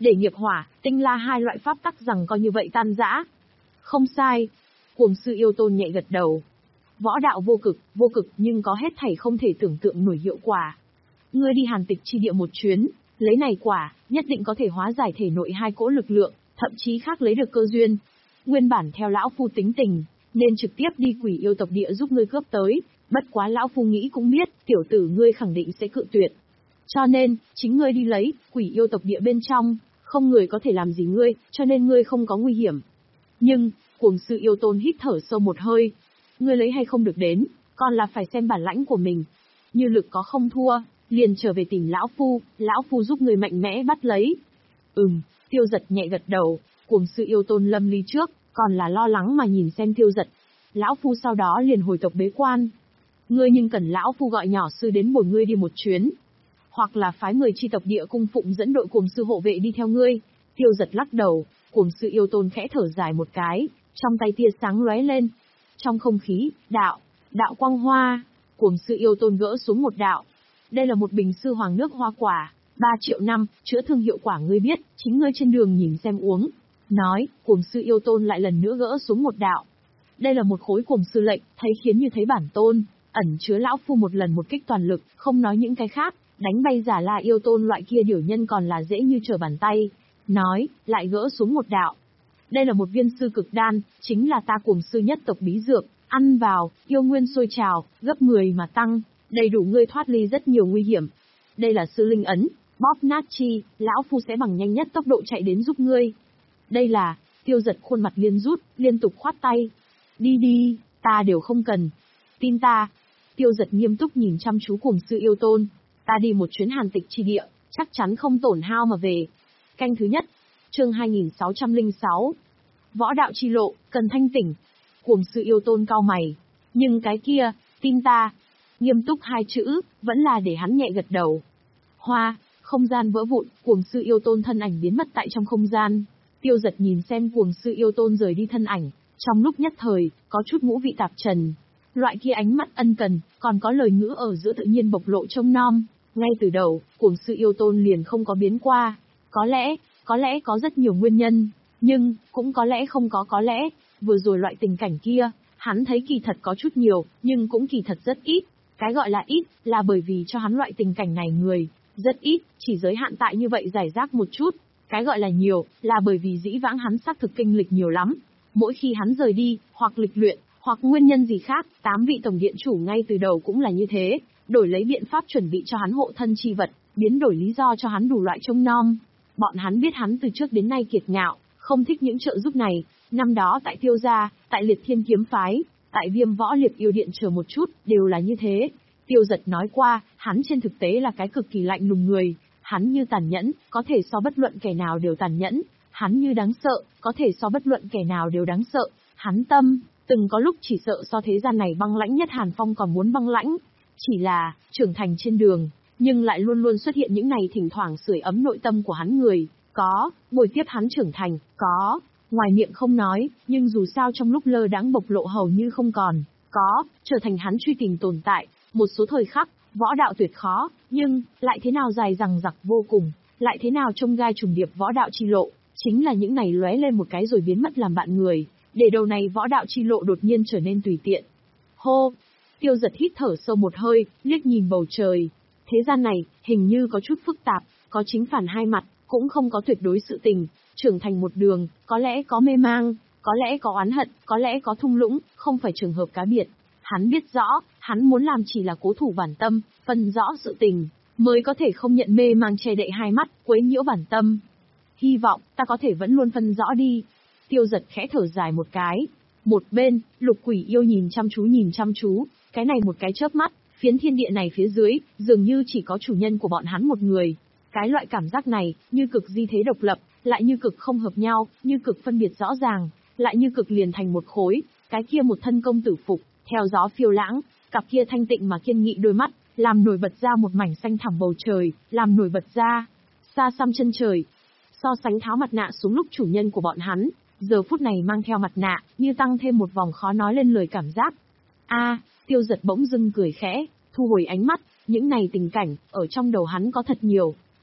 để nghiệp hỏa, tinh la hai loại pháp tắc rằng coi như vậy tan rã. Không sai. Cuồng sư yêu tôn nhẹ gật đầu. Võ đạo vô cực, vô cực nhưng có hết thảy không thể tưởng tượng nổi hiệu quả. Ngươi đi Hàn Tịch chi địa một chuyến, lấy này quả, nhất định có thể hóa giải thể nội hai cỗ lực lượng, thậm chí khác lấy được cơ duyên. Nguyên bản theo lão phu tính tình, nên trực tiếp đi Quỷ Yêu tộc địa giúp ngươi cướp tới, bất quá lão phu nghĩ cũng biết, tiểu tử ngươi khẳng định sẽ cự tuyệt. Cho nên, chính ngươi đi lấy, Quỷ Yêu tộc địa bên trong, không người có thể làm gì ngươi, cho nên ngươi không có nguy hiểm. Nhưng, cuồng sư yêu tôn hít thở sâu một hơi. Ngươi lấy hay không được đến, còn là phải xem bản lãnh của mình. Như lực có không thua, liền trở về tìm lão phu, lão phu giúp người mạnh mẽ bắt lấy. Ừm, Tiêu Giật nhẹ gật đầu, cuồng sư yêu tôn lâm ly trước, còn là lo lắng mà nhìn xem Tiêu Giật. Lão phu sau đó liền hồi tộc bế quan. Ngươi nhưng cần lão phu gọi nhỏ sư đến bồi ngươi đi một chuyến. Hoặc là phái người chi tộc địa cung phụng dẫn đội cuồng sư hộ vệ đi theo ngươi. Tiêu Giật lắc đầu, cuồng sư yêu tôn khẽ thở dài một cái, trong tay tia sáng lóe lên. Trong không khí, đạo, đạo quang hoa, cuồng sư yêu tôn gỡ xuống một đạo. Đây là một bình sư hoàng nước hoa quả, ba triệu năm, chữa thương hiệu quả ngươi biết, chính ngươi trên đường nhìn xem uống. Nói, cuồng sư yêu tôn lại lần nữa gỡ xuống một đạo. Đây là một khối cuồng sư lệnh, thấy khiến như thấy bản tôn, ẩn chứa lão phu một lần một kích toàn lực, không nói những cái khác, đánh bay giả la yêu tôn loại kia điều nhân còn là dễ như trở bàn tay. Nói, lại gỡ xuống một đạo. Đây là một viên sư cực đan, chính là ta cuồng sư nhất tộc bí dược, ăn vào, yêu nguyên sôi trào, gấp mười mà tăng, đầy đủ ngươi thoát ly rất nhiều nguy hiểm. Đây là sư linh ấn, bóp nát chi, lão phu sẽ bằng nhanh nhất tốc độ chạy đến giúp ngươi. Đây là, Tiêu Giật khuôn mặt liên rút, liên tục khoát tay. Đi đi, ta đều không cần. Tin ta. Tiêu Giật nghiêm túc nhìn chăm chú cuồng sư yêu tôn. Ta đi một chuyến Hàn Tịch chi địa, chắc chắn không tổn hao mà về. Canh thứ nhất, chương hai nghìn sáu trăm lẻ sáu. Võ đạo chi lộ, cần thanh tỉnh. Cuồng sư yêu tôn cau mày. Nhưng cái kia, tin ta. Nghiêm túc hai chữ, vẫn là để hắn nhẹ gật đầu. Hoa, không gian vỡ vụn, cuồng sư yêu tôn thân ảnh biến mất tại trong không gian. Tiêu Giật nhìn xem cuồng sư yêu tôn rời đi thân ảnh, trong lúc nhất thời, có chút ngũ vị tạp trần. Loại kia ánh mắt ân cần, còn có lời ngữ ở giữa tự nhiên bộc lộ trông nom. Ngay từ đầu, cuồng sư yêu tôn liền không có biến qua. Có lẽ, có lẽ có rất nhiều nguyên nhân, nhưng, cũng có lẽ không có có lẽ, vừa rồi loại tình cảnh kia, hắn thấy kỳ thật có chút nhiều, nhưng cũng kỳ thật rất ít. Cái gọi là ít, là bởi vì cho hắn loại tình cảnh này người, rất ít, chỉ giới hạn tại như vậy giải rác một chút. Cái gọi là nhiều, là bởi vì dĩ vãng hắn xác thực kinh lịch nhiều lắm. Mỗi khi hắn rời đi, hoặc lịch luyện, hoặc nguyên nhân gì khác, tám vị tổng điện chủ ngay từ đầu cũng là như thế, đổi lấy biện pháp chuẩn bị cho hắn hộ thân chi vật, biến đổi lý do cho hắn đủ loại trông nom. Bọn hắn biết hắn từ trước đến nay kiệt ngạo, không thích những trợ giúp này, năm đó tại Tiêu gia, tại Liệt Thiên kiếm phái, tại Viêm Võ Liệt Yêu Điện chờ một chút, đều là như thế. Tiêu Giật nói qua, hắn trên thực tế là cái cực kỳ lạnh lùng người, hắn như tàn nhẫn, có thể so bất luận kẻ nào đều tàn nhẫn, hắn như đáng sợ, có thể so bất luận kẻ nào đều đáng sợ, hắn tâm, từng có lúc chỉ sợ so thế gian này băng lãnh nhất Hàn Phong còn muốn băng lãnh. Chỉ là, trưởng thành trên đường, nhưng lại luôn luôn xuất hiện những này thỉnh thoảng sưởi ấm nội tâm của hắn người, có, bồi tiếp hắn trưởng thành, có, ngoài miệng không nói, nhưng dù sao trong lúc lơ đãng bộc lộ hầu như không còn, có, trở thành hắn truy tìm tồn tại, một số thời khắc, võ đạo tuyệt khó, nhưng, lại thế nào dài dằng dặc vô cùng, lại thế nào trông gai trùng điệp võ đạo chi lộ, chính là những này lóe lên một cái rồi biến mất làm bạn người, để đầu này võ đạo chi lộ đột nhiên trở nên tùy tiện. Hô! Tiêu Giật hít thở sâu một hơi, liếc nhìn bầu trời. Thế gian này, hình như có chút phức tạp, có chính phản hai mặt, cũng không có tuyệt đối sự tình, trưởng thành một đường, có lẽ có mê mang, có lẽ có oán hận, có lẽ có thung lũng, không phải trường hợp cá biệt. Hắn biết rõ, hắn muốn làm chỉ là cố thủ bản tâm, phân rõ sự tình, mới có thể không nhận mê mang che đậy hai mắt, quấy nhiễu bản tâm. Hy vọng, ta có thể vẫn luôn phân rõ đi. Tiêu Giật khẽ thở dài một cái. Một bên, Lục Quỷ Yêu nhìn chăm chú nhìn chăm chú, cái này một cái chớp mắt, phiến thiên địa này phía dưới, dường như chỉ có chủ nhân của bọn hắn một người. Cái loại cảm giác này, như cực di thế độc lập, lại như cực không hợp nhau, như cực phân biệt rõ ràng, lại như cực liền thành một khối, cái kia một thân công tử phục, theo gió phiêu lãng, cặp kia thanh tịnh mà kiên nghị đôi mắt, làm nổi bật ra một mảnh xanh thẳm bầu trời, làm nổi bật ra xa xăm chân trời. So sánh tháo mặt nạ xuống lúc chủ nhân của bọn hắn, giờ phút này mang theo mặt nạ, như tăng thêm một vòng khó nói lên lời cảm giác. A, Tiêu Giật bỗng dưng cười khẽ, thu hồi ánh mắt, những này tình cảnh, ở trong đầu hắn có thật nhiều.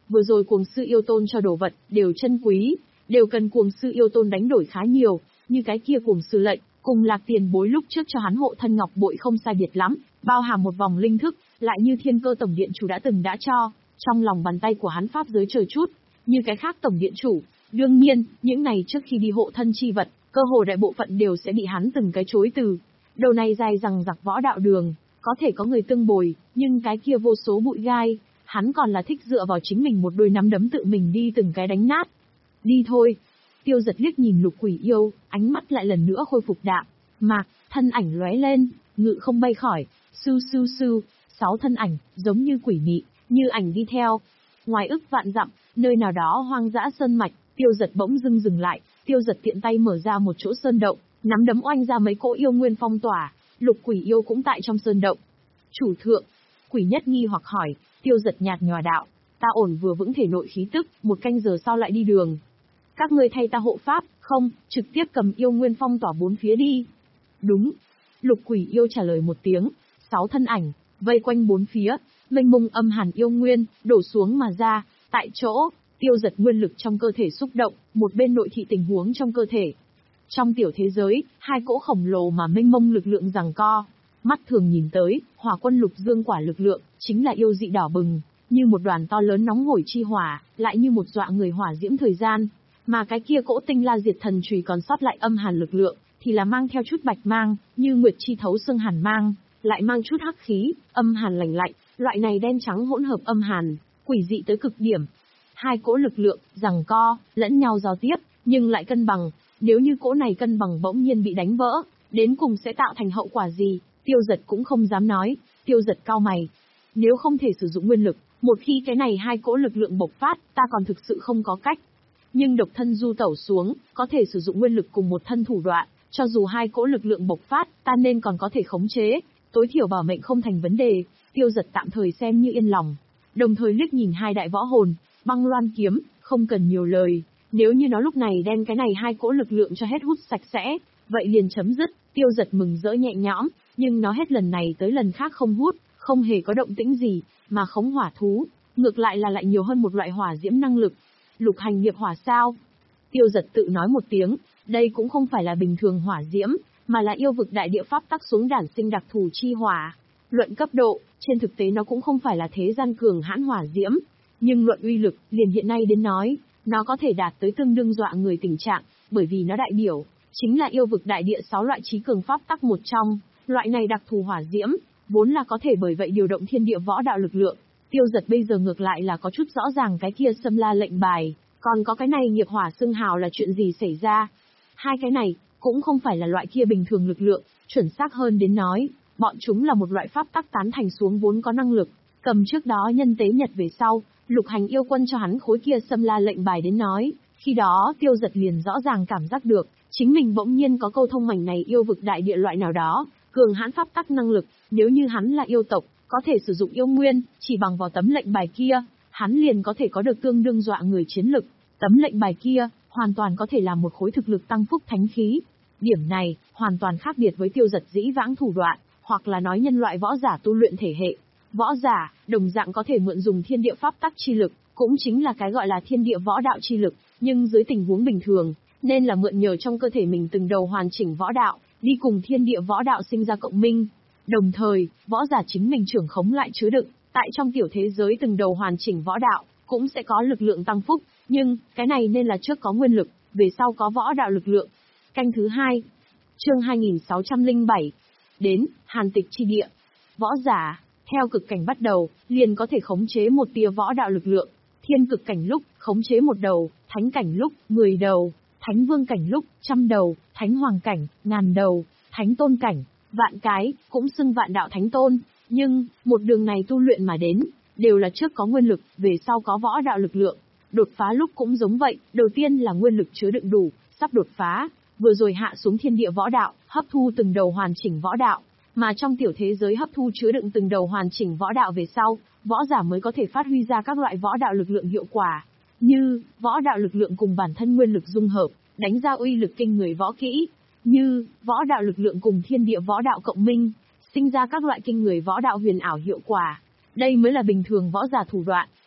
vừa rồi cuồng sư yêu tôn cho đồ vật, đều chân quý, đều cần cuồng sư yêu tôn đánh đổi khá nhiều, như cái kia cuồng sư lệnh, cùng Lạc tiền bối lúc trước cho hắn hộ thân ngọc bội không sai biệt lắm, bao hàm một vòng linh thức, lại như thiên cơ tổng điện chủ đã từng đã cho, trong lòng bàn tay của hắn pháp giới chờ chút, như cái khác tổng điện chủ. Đương nhiên, những này trước khi đi hộ thân chi vật, cơ hồ đại bộ phận đều sẽ bị hắn từng cái chối từ. Đầu này dài rằng giặc võ đạo đường, có thể có người tương bồi, nhưng cái kia vô số bụi gai, hắn còn là thích dựa vào chính mình một đôi nắm đấm tự mình đi từng cái đánh nát. Đi thôi. Tiêu Giật liếc nhìn Lục Quỷ Yêu, ánh mắt lại lần nữa khôi phục đạm mạc, thân ảnh lóe lên, ngự không bay khỏi, sưu sưu sưu, sáu thân ảnh, giống như quỷ mị, như ảnh đi theo. Ngoài ức vạn dặm, nơi nào đó hoang dã sơn mạch, Tiêu Giật bỗng dưng dừng lại, Tiêu Giật tiện tay mở ra một chỗ sơn động, nắm đấm oanh ra mấy cỗ yêu nguyên phong tỏa, Lục Quỷ Yêu cũng tại trong sơn động. Chủ thượng, Quỷ Nhất nghi hoặc hỏi, Tiêu Giật nhạt nhòa đạo, ta ổn vừa vững thể nội khí tức, một canh giờ sau lại đi đường. Các ngươi thay ta hộ pháp, không, trực tiếp cầm yêu nguyên phong tỏa bốn phía đi. Đúng. Lục Quỷ Yêu trả lời một tiếng, sáu thân ảnh, vây quanh bốn phía, mênh mông âm hàn yêu nguyên, đổ xuống mà ra, tại chỗ, Tiêu Giật nguyên lực trong cơ thể xúc động, một bên nội thị tình huống trong cơ thể. Trong tiểu thế giới, hai cỗ khổng lồ mà mênh mông lực lượng giằng co. Mắt thường nhìn tới, hỏa quân lục dương quả lực lượng, chính là yêu dị đỏ bừng, như một đoàn to lớn nóng hổi chi hỏa, lại như một dọa người hỏa diễm thời gian. Mà cái kia cỗ tinh la diệt thần chùy còn sót lại âm hàn lực lượng, thì là mang theo chút bạch mang, như nguyệt chi thấu xương hàn mang, lại mang chút hắc khí, âm hàn lạnh lạnh, loại này đen trắng hỗn hợp âm hàn, quỷ dị tới cực điểm. Hai cỗ lực lượng, giằng co, lẫn nhau giao tiếp, nhưng lại cân bằng, nếu như cỗ này cân bằng bỗng nhiên bị đánh vỡ, đến cùng sẽ tạo thành hậu quả gì, Tiêu Giật cũng không dám nói. Tiêu Giật cau mày. Nếu không thể sử dụng nguyên lực, một khi cái này hai cỗ lực lượng bộc phát, ta còn thực sự không có cách. Nhưng độc thân du tẩu xuống, có thể sử dụng nguyên lực cùng một thân thủ đoạn, cho dù hai cỗ lực lượng bộc phát, ta nên còn có thể khống chế, tối thiểu bảo mệnh không thành vấn đề. Tiêu Giật tạm thời xem như yên lòng, đồng thời liếc nhìn hai đại võ hồn, băng loan kiếm, không cần nhiều lời, nếu như nó lúc này đem cái này hai cỗ lực lượng cho hết hút sạch sẽ, vậy liền chấm dứt. Tiêu Giật mừng rỡ nhẹ nhõm, nhưng nó hết lần này tới lần khác không hút, không hề có động tĩnh gì, mà khống hỏa thú, ngược lại là lại nhiều hơn một loại hỏa diễm năng lực. Lục hành nghiệp hỏa sao? Tiêu Giật tự nói một tiếng, đây cũng không phải là bình thường hỏa diễm, mà là yêu vực đại địa pháp tắc xuống đản sinh đặc thù chi hỏa. Luận cấp độ, trên thực tế nó cũng không phải là thế gian cường hãn hỏa diễm, nhưng luận uy lực, liền hiện nay đến nói, nó có thể đạt tới tương đương dọa người tình trạng, bởi vì nó đại biểu, chính là yêu vực đại địa sáu loại trí cường pháp tắc một trong, loại này đặc thù hỏa diễm, vốn là có thể bởi vậy điều động thiên địa võ đạo lực lượng. Tiêu Giật bây giờ ngược lại là có chút rõ ràng cái kia xâm la lệnh bài, còn có cái này nghiệp hỏa xưng hào là chuyện gì xảy ra. Hai cái này, cũng không phải là loại kia bình thường lực lượng, chuẩn xác hơn đến nói, bọn chúng là một loại pháp tắc tán thành xuống vốn có năng lực. Cầm trước đó nhân tế nhật về sau, Lục Hành yêu quân cho hắn khối kia xâm la lệnh bài đến nói, khi đó Tiêu Giật liền rõ ràng cảm giác được, chính mình bỗng nhiên có câu thông mảnh này yêu vực đại địa loại nào đó, cường hãn pháp tắc năng lực, nếu như hắn là yêu tộc, có thể sử dụng yêu nguyên, chỉ bằng vào tấm lệnh bài kia, hắn liền có thể có được tương đương dọa người chiến lực. Tấm lệnh bài kia, hoàn toàn có thể làm một khối thực lực tăng phúc thánh khí. Điểm này, hoàn toàn khác biệt với Tiêu Giật dĩ vãng thủ đoạn, hoặc là nói nhân loại võ giả tu luyện thể hệ. Võ giả, đồng dạng có thể mượn dùng thiên địa pháp tắc chi lực, cũng chính là cái gọi là thiên địa võ đạo chi lực, nhưng dưới tình huống bình thường, nên là mượn nhờ trong cơ thể mình từng đầu hoàn chỉnh võ đạo, đi cùng thiên địa võ đạo sinh ra cộng minh. Đồng thời, võ giả chính mình trưởng khống lại chứa đựng, tại trong tiểu thế giới từng đầu hoàn chỉnh võ đạo, cũng sẽ có lực lượng tăng phúc, nhưng, cái này nên là trước có nguyên lực, về sau có võ đạo lực lượng. Canh thứ hai, chương hai nghìn sáu trăm lẻ bảy, đến, Hàn Tịch chi địa. Võ giả, theo cực cảnh bắt đầu, liền có thể khống chế một tia võ đạo lực lượng, thiên cực cảnh lúc, khống chế một đầu, thánh cảnh lúc, mười đầu, thánh vương cảnh lúc, trăm đầu, thánh hoàng cảnh, ngàn đầu, thánh tôn cảnh, vạn cái, cũng xưng vạn đạo thánh tôn, nhưng, một đường này tu luyện mà đến, đều là trước có nguyên lực, về sau có võ đạo lực lượng. Đột phá lúc cũng giống vậy, đầu tiên là nguyên lực chứa đựng đủ, sắp đột phá, vừa rồi hạ xuống thiên địa võ đạo, hấp thu từng đầu hoàn chỉnh võ đạo, mà trong tiểu thế giới hấp thu chứa đựng từng đầu hoàn chỉnh võ đạo về sau, võ giả mới có thể phát huy ra các loại võ đạo lực lượng hiệu quả, như võ đạo lực lượng cùng bản thân nguyên lực dung hợp, đánh ra uy lực kinh người võ kỹ, như võ đạo lực lượng cùng thiên địa võ đạo cộng minh, sinh ra các loại kinh người võ đạo huyền ảo hiệu quả. Đây mới là bình thường võ giả thủ đoạn,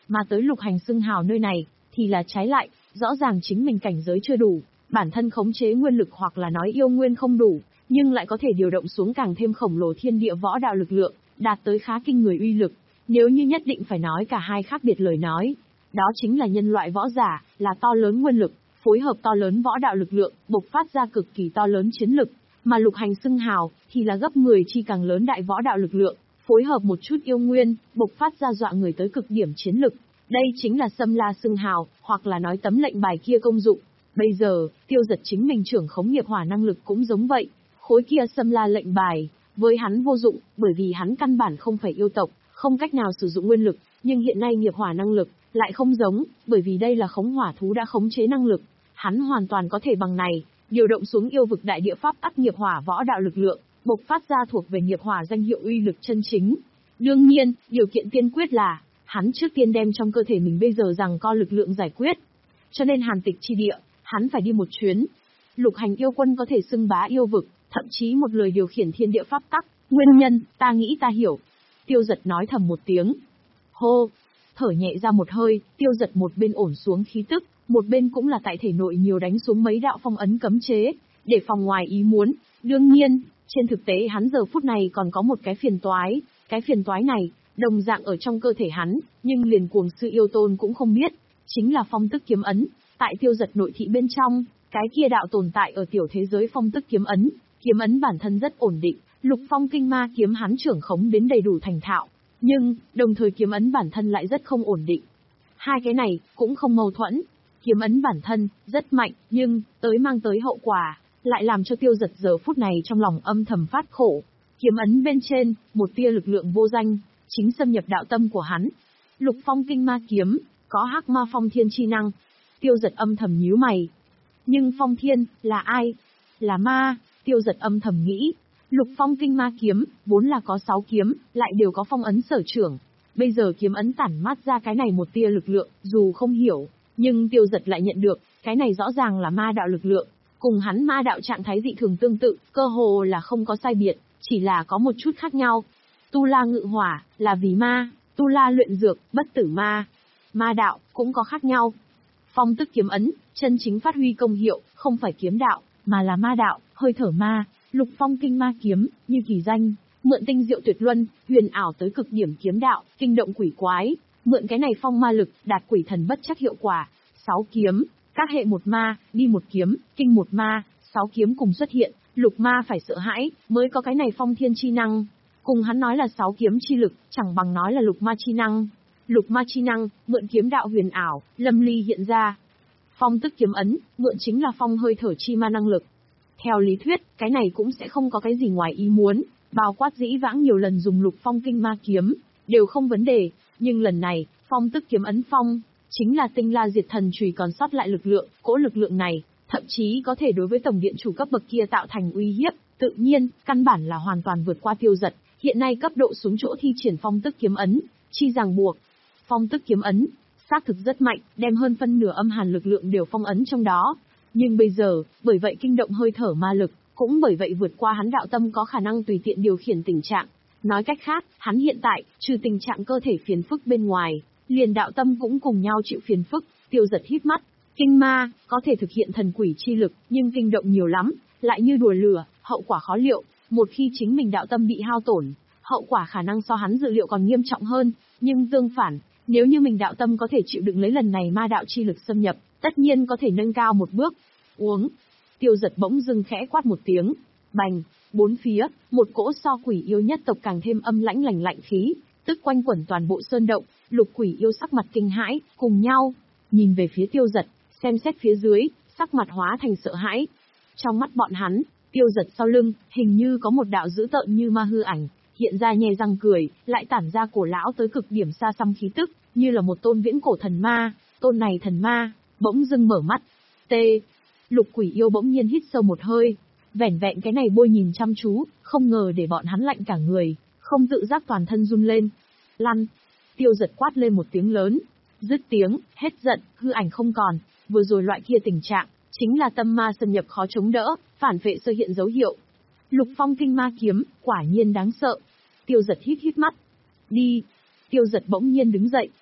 mà tới Lục Hành xưng hào nơi này, thì là trái lại, rõ ràng chính mình cảnh giới chưa đủ, bản thân khống chế nguyên lực hoặc là nói yêu nguyên không đủ, nhưng lại có thể điều động xuống càng thêm khổng lồ thiên địa võ đạo lực lượng, đạt tới khá kinh người uy lực. Nếu như nhất định phải nói cả hai khác biệt lời nói, đó chính là nhân loại võ giả, là to lớn nguyên lực, phối hợp to lớn võ đạo lực lượng, bộc phát ra cực kỳ to lớn chiến lực, mà Lục Hành xưng hào thì là gấp mười chi càng lớn đại võ đạo lực lượng, phối hợp một chút yêu nguyên, bộc phát ra dọa người tới cực điểm chiến lực. Đây chính là Sâm La xưng hào, hoặc là nói tấm lệnh bài kia công dụng. Bây giờ, Tiêu Dật chính mình trưởng khống nghiệp hỏa năng lực cũng giống vậy, khối kia Sâm La lệnh bài, với hắn vô dụng, bởi vì hắn căn bản không phải yêu tộc, không cách nào sử dụng nguyên lực, nhưng hiện nay nghiệp hỏa năng lực lại không giống, bởi vì đây là khống hỏa thú đã khống chế năng lực, hắn hoàn toàn có thể bằng này, điều động xuống yêu vực đại địa pháp tắc nghiệp hỏa võ đạo lực lượng, bộc phát ra thuộc về nghiệp hỏa danh hiệu uy lực chân chính. Đương nhiên, điều kiện tiên quyết là, hắn trước tiên đem trong cơ thể mình bây giờ rằng co lực lượng giải quyết. Cho nên Hàn Tịch chi địa, hắn phải đi một chuyến. Lục Hành yêu quân có thể xưng bá yêu vực, thậm chí một lời điều khiển thiên địa pháp tắc, nguyên nhân, ta nghĩ ta hiểu. Tiêu Dật nói thầm một tiếng. Hô, thở nhẹ ra một hơi, Tiêu Dật một bên ổn xuống khí tức, một bên cũng là tại thể nội nhiều đánh xuống mấy đạo phong ấn cấm chế, để phòng ngoài ý muốn. Đương nhiên, trên thực tế hắn giờ phút này còn có một cái phiền toái, cái phiền toái này, đồng dạng ở trong cơ thể hắn, nhưng liền cuồng sư yêu tôn cũng không biết, chính là phong tức kiếm ấn, tại Tiêu Dật nội thị bên trong, cái kia đạo tồn tại ở tiểu thế giới phong tức kiếm ấn, kiếm ấn bản thân rất ổn định, Lục Phong kinh ma kiếm hắn trưởng khống đến đầy đủ thành thạo, nhưng, đồng thời kiếm ấn bản thân lại rất không ổn định. Hai cái này, cũng không mâu thuẫn, kiếm ấn bản thân, rất mạnh, nhưng, tới mang tới hậu quả, lại làm cho Tiêu Dật giờ phút này trong lòng âm thầm phát khổ. Kiếm ấn bên trên, một tia lực lượng vô danh, chính xâm nhập đạo tâm của hắn. Lục Phong kinh ma kiếm, có hắc ma phong thiên chi năng. Tiêu Dật âm thầm nhíu mày. Nhưng phong thiên, là ai? Là ma, Tiêu Dật âm thầm nghĩ. Lục Phong kinh ma kiếm, vốn là có sáu kiếm, lại đều có phong ấn sở trưởng. Bây giờ kiếm ấn tản mát ra cái này một tia lực lượng, dù không hiểu, nhưng Tiêu Dật lại nhận được, cái này rõ ràng là ma đạo lực lượng. Cùng hắn ma đạo trạng thái dị thường tương tự, cơ hồ là không có sai biệt, chỉ là có một chút khác nhau. Tu La ngự hỏa, là vì ma, Tu La luyện dược, bất tử ma. Ma đạo, cũng có khác nhau. Phong tức kiếm ấn, chân chính phát huy công hiệu, không phải kiếm đạo, mà là ma đạo, hơi thở ma. Lục Phong kinh ma kiếm, như kỳ danh, mượn tinh diệu tuyệt luân, huyền ảo tới cực điểm kiếm đạo, kinh động quỷ quái, mượn cái này phong ma lực, đạt quỷ thần bất chắc hiệu quả. Sáu kiếm, các hệ một ma, đi một kiếm, kinh một ma, sáu kiếm cùng xuất hiện, lục ma phải sợ hãi, mới có cái này phong thiên chi năng. Cùng hắn nói là sáu kiếm chi lực, chẳng bằng nói là lục ma chi năng. Lục ma chi năng, mượn kiếm đạo huyền ảo, lâm ly hiện ra. Phong tức kiếm ấn, mượn chính là phong hơi thở chi ma năng lực. Theo lý thuyết, cái này cũng sẽ không có cái gì ngoài ý muốn, bao quát dĩ vãng nhiều lần dùng lục phong kinh ma kiếm, đều không vấn đề, nhưng lần này, phong tức kiếm ấn phong, chính là tinh la diệt thần chùy còn sót lại lực lượng, cỗ lực lượng này, thậm chí có thể đối với tổng điện chủ cấp bậc kia tạo thành uy hiếp, tự nhiên, căn bản là hoàn toàn vượt qua Tiêu Dật, hiện nay cấp độ xuống chỗ thi triển phong tức kiếm ấn, chi ràng buộc. Phong tức kiếm ấn, xác thực rất mạnh, đem hơn phân nửa âm hàn lực lượng đều phong ấn trong đó. Nhưng bây giờ, bởi vậy kinh động hơi thở ma lực, cũng bởi vậy vượt qua hắn đạo tâm có khả năng tùy tiện điều khiển tình trạng. Nói cách khác, hắn hiện tại, trừ tình trạng cơ thể phiền phức bên ngoài, liền đạo tâm cũng cùng nhau chịu phiền phức. Tiêu Dật hít mắt, kinh ma, có thể thực hiện thần quỷ chi lực, nhưng kinh động nhiều lắm, lại như đùa lửa, hậu quả khó liệu. Một khi chính mình đạo tâm bị hao tổn, hậu quả khả năng so hắn dự liệu còn nghiêm trọng hơn. Nhưng tương phản, nếu như mình đạo tâm có thể chịu đựng lấy lần này ma đạo chi lực xâm nhập, tất nhiên có thể nâng cao một bước. Uống. Tiêu Dật bỗng dưng khẽ quát một tiếng. Bành. Bốn phía, một cỗ so quỷ yêu nhất tộc càng thêm âm lãnh lành lạnh khí, tức quanh quẩn toàn bộ sơn động. Lục quỷ yêu sắc mặt kinh hãi, cùng nhau nhìn về phía Tiêu Dật, xem xét phía dưới, sắc mặt hóa thành sợ hãi. Trong mắt bọn hắn, Tiêu Dật sau lưng, hình như có một đạo dữ tợn như ma hư ảnh, hiện ra nhe răng cười, lại tản ra cổ lão tới cực điểm xa xăm khí tức, như là một tôn viễn cổ thần ma. Tôn này thần ma, bỗng dưng mở mắt. T. Lục quỷ yêu bỗng nhiên hít sâu một hơi. Vẻn vẹn cái này bôi nhìn chăm chú, không ngờ để bọn hắn lạnh cả người, không tự giác toàn thân run lên. Lăn. Tiêu Dật quát lên một tiếng lớn. Dứt tiếng, hết giận, hư ảnh không còn. Vừa rồi loại kia tình trạng, chính là tâm ma xâm nhập khó chống đỡ, phản vệ sơ hiện dấu hiệu. Lục Phong kinh ma kiếm, quả nhiên đáng sợ. Tiêu Dật hít hít mắt. Đi. Tiêu Dật bỗng nhiên đứng dậy,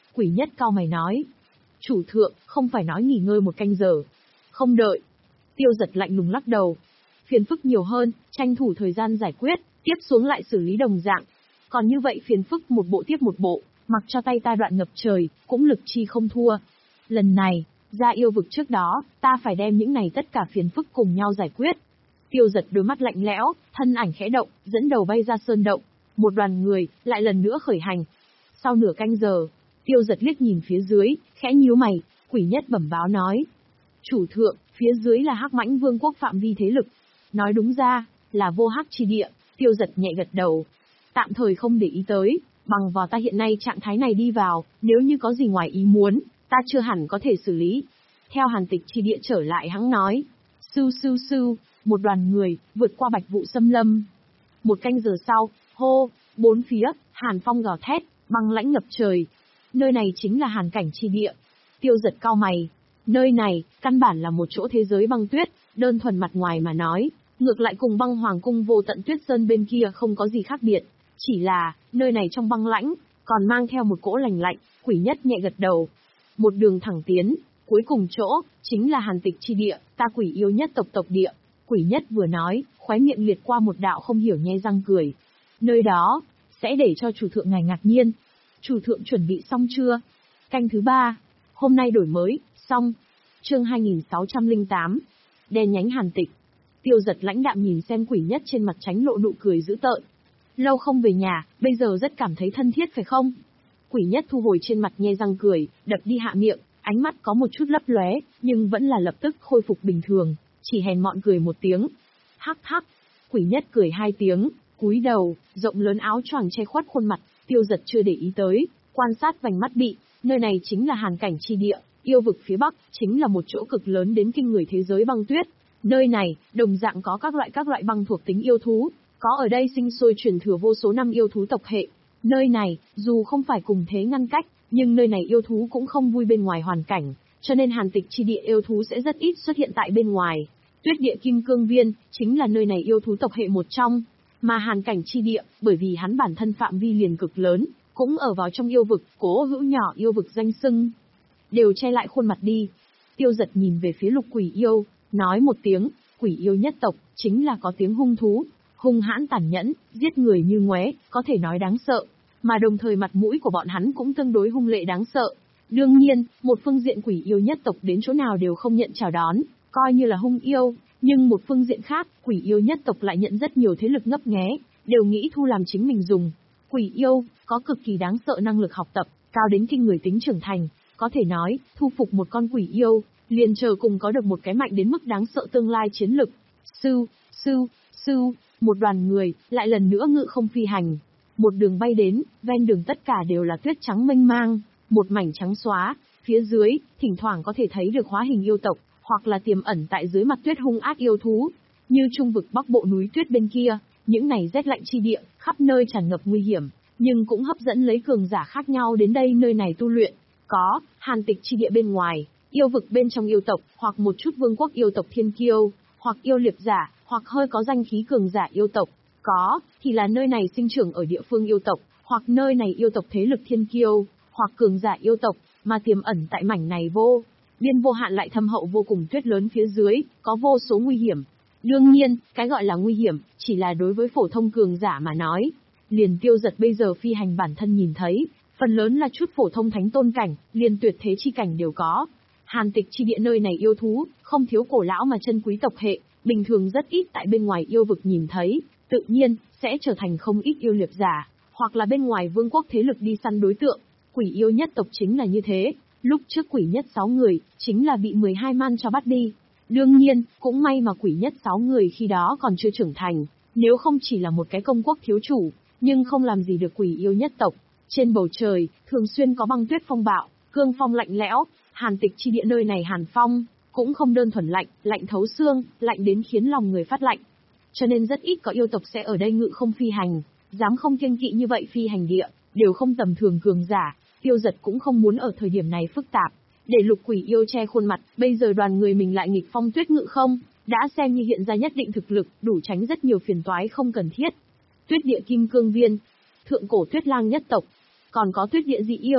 Quỷ Nhất cau mày nói. Chủ thượng, không phải nói nghỉ ngơi một canh giờ. Không đợi. Tiêu Giật lạnh lùng lắc đầu. Phiền phức nhiều hơn, tranh thủ thời gian giải quyết, tiếp xuống lại xử lý đồng dạng. Còn như vậy phiền phức một bộ tiếp một bộ, mặc cho tay ta đoạn ngập trời, cũng lực chi không thua. Lần này, ra yêu vực trước đó, ta phải đem những này tất cả phiền phức cùng nhau giải quyết. Tiêu Giật đôi mắt lạnh lẽo, thân ảnh khẽ động, dẫn đầu bay ra sơn động. Một đoàn người, lại lần nữa khởi hành. Sau nửa canh giờ, Tiêu Giật liếc nhìn phía dưới, khẽ nhíu mày, Quỷ Nhất bẩm báo nói. Chủ thượng, phía dưới là Hắc Mãnh Vương quốc phạm vi thế lực. Nói đúng ra, là vô hắc chi địa. Tiêu Giật nhẹ gật đầu. Tạm thời không để ý tới, bằng vào ta hiện nay trạng thái này đi vào, nếu như có gì ngoài ý muốn, ta chưa hẳn có thể xử lý. Theo Hàn Tịch chi địa trở lại hắn nói. Sưu sưu sưu, một đoàn người, vượt qua bạch vụ xâm lâm. Một canh giờ sau, hô, bốn phía, hàn phong gào thét, băng lãnh ngập trời. Nơi này chính là hàn cảnh chi địa. Tiêu Giật cau mày. Nơi này, căn bản là một chỗ thế giới băng tuyết, đơn thuần mặt ngoài mà nói, ngược lại cùng băng hoàng cung vô tận tuyết sơn bên kia không có gì khác biệt. Chỉ là, nơi này trong băng lãnh, còn mang theo một cỗ lành lạnh. Quỷ Nhất nhẹ gật đầu. Một đường thẳng tiến, cuối cùng chỗ, chính là Hàn Tịch chi địa, ta Quỷ Yêu nhất tộc tộc địa. Quỷ Nhất vừa nói, khóe miệng liệt qua một đạo không hiểu nhe răng cười. Nơi đó, sẽ để cho chủ thượng ngài ngạc nhiên. Chủ thượng chuẩn bị xong chưa? Canh thứ ba, hôm nay đổi mới, xong. Chương hai nghìn sáu trăm lẻ tám, đen nhánh Hàn Tịch. Tiêu Giật lãnh đạm nhìn xem Quỷ Nhất trên mặt tránh lộ nụ cười dữ tợn. Lâu không về nhà, bây giờ rất cảm thấy thân thiết phải không? Quỷ Nhất thu hồi trên mặt nhe răng cười, đập đi hạ miệng, ánh mắt có một chút lấp lóe, nhưng vẫn là lập tức khôi phục bình thường, chỉ hèn mọn cười một tiếng. Hắc hắc. Quỷ Nhất cười hai tiếng, cúi đầu, rộng lớn áo choàng che khuất khuôn mặt. Tiêu Giật chưa để ý tới, quan sát vành mắt bị, nơi này chính là hàn cảnh chi địa, yêu vực phía bắc, chính là một chỗ cực lớn đến kinh người thế giới băng tuyết. Nơi này, đồng dạng có các loại các loại băng thuộc tính yêu thú, có ở đây sinh sôi truyền thừa vô số năm yêu thú tộc hệ. Nơi này, dù không phải cùng thế ngăn cách, nhưng nơi này yêu thú cũng không vui bên ngoài hoàn cảnh, cho nên Hàn Tịch chi địa yêu thú sẽ rất ít xuất hiện tại bên ngoài. Tuyết địa Kim Cương Viên, chính là nơi này yêu thú tộc hệ một trong. Mà hàn cảnh chi địa, bởi vì hắn bản thân phạm vi liền cực lớn, cũng ở vào trong yêu vực, Cố Hữu nhỏ yêu vực danh xưng. Đều che lại khuôn mặt đi. Tiêu Giật nhìn về phía Lục Quỷ Yêu, nói một tiếng, Quỷ Yêu nhất tộc, chính là có tiếng hung thú, hung hãn tàn nhẫn, giết người như ngoé, có thể nói đáng sợ. Mà đồng thời mặt mũi của bọn hắn cũng tương đối hung lệ đáng sợ. Đương nhiên, một phương diện Quỷ Yêu nhất tộc đến chỗ nào đều không nhận chào đón, coi như là hung yêu. Nhưng một phương diện khác, Quỷ Yêu nhất tộc lại nhận rất nhiều thế lực ngấp nghé, đều nghĩ thu làm chính mình dùng. Quỷ Yêu, có cực kỳ đáng sợ năng lực học tập, cao đến kinh người tính trưởng thành, có thể nói, thu phục một con Quỷ Yêu, liền chờ cùng có được một cái mạnh đến mức đáng sợ tương lai chiến lực. Sưu, sưu, sưu, một đoàn người, lại lần nữa ngự không phi hành. Một đường bay đến, ven đường tất cả đều là tuyết trắng mênh mang, một mảnh trắng xóa, phía dưới, thỉnh thoảng có thể thấy được hóa hình yêu tộc, hoặc là tiềm ẩn tại dưới mặt tuyết hung ác yêu thú, như trung vực bắc bộ núi tuyết bên kia, những này rét lạnh chi địa, khắp nơi tràn ngập nguy hiểm, nhưng cũng hấp dẫn lấy cường giả khác nhau đến đây nơi này tu luyện. Có, Hàn Tịch chi địa bên ngoài, yêu vực bên trong yêu tộc, hoặc một chút vương quốc yêu tộc thiên kiêu, hoặc yêu liệp giả, hoặc hơi có danh khí cường giả yêu tộc. Có, thì là nơi này sinh trưởng ở địa phương yêu tộc, hoặc nơi này yêu tộc thế lực thiên kiêu, hoặc cường giả yêu tộc, mà tiềm ẩn tại mảnh này vô biên vô hạn lại thâm hậu vô cùng tuyết lớn phía dưới, có vô số nguy hiểm. Đương nhiên, cái gọi là nguy hiểm, chỉ là đối với phổ thông cường giả mà nói. Liền Tiêu Giật bây giờ phi hành bản thân nhìn thấy, phần lớn là chút phổ thông thánh tôn cảnh, liền tuyệt thế chi cảnh đều có. Hàn Tịch chi địa nơi này yêu thú, không thiếu cổ lão mà chân quý tộc hệ, bình thường rất ít tại bên ngoài yêu vực nhìn thấy, tự nhiên, sẽ trở thành không ít yêu liệp giả, hoặc là bên ngoài vương quốc thế lực đi săn đối tượng. Quỷ Yêu nhất tộc chính là như thế. Lúc trước Quỷ Nhất sáu người, chính là bị mười hai man cho bắt đi. Đương nhiên, cũng may mà Quỷ Nhất sáu người khi đó còn chưa trưởng thành, nếu không chỉ là một cái công quốc thiếu chủ, nhưng không làm gì được Quỷ Yêu nhất tộc. Trên bầu trời, thường xuyên có băng tuyết phong bạo, cương phong lạnh lẽo, Hàn Tịch chi địa nơi này hàn phong, cũng không đơn thuần lạnh, lạnh thấu xương, lạnh đến khiến lòng người phát lạnh. Cho nên rất ít có yêu tộc sẽ ở đây ngự không phi hành, dám không kiêng kỵ như vậy phi hành địa, đều không tầm thường cường giả. Tiêu Giật cũng không muốn ở thời điểm này phức tạp, để Lục Quỷ Yêu che khuôn mặt, bây giờ đoàn người mình lại nghịch phong tuyết ngự không, đã xem như hiện ra nhất định thực lực, đủ tránh rất nhiều phiền toái không cần thiết. Tuyết địa Kim Cương Viên, thượng cổ Tuyết Lang nhất tộc, còn có Tuyết địa dị yêu,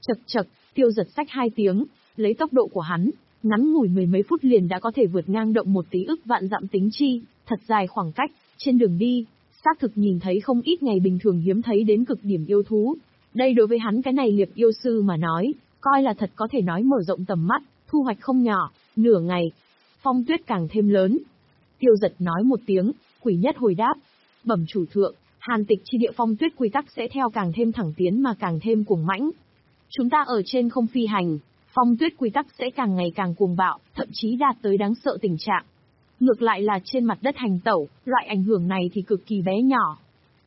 Chậc chậc, Tiêu Giật xách hai tiếng, lấy tốc độ của hắn, ngắn ngủi mười mấy phút liền đã có thể vượt ngang động một tí ức vạn dặm tính chi, thật dài khoảng cách, trên đường đi, xác thực nhìn thấy không ít ngày bình thường hiếm thấy đến cực điểm yêu thú. Đây đối với hắn cái này liệp yêu sư mà nói, coi là thật có thể nói mở rộng tầm mắt, thu hoạch không nhỏ, nửa ngày. Phong tuyết càng thêm lớn. Tiêu Giật nói một tiếng, Quỷ Nhất hồi đáp. Bẩm chủ thượng, Hàn Tịch chi địa phong tuyết quy tắc sẽ theo càng thêm thẳng tiến mà càng thêm cuồng mãnh. Chúng ta ở trên không phi hành, phong tuyết quy tắc sẽ càng ngày càng cuồng bạo, thậm chí đạt tới đáng sợ tình trạng. Ngược lại là trên mặt đất hành tẩu, loại ảnh hưởng này thì cực kỳ bé nhỏ.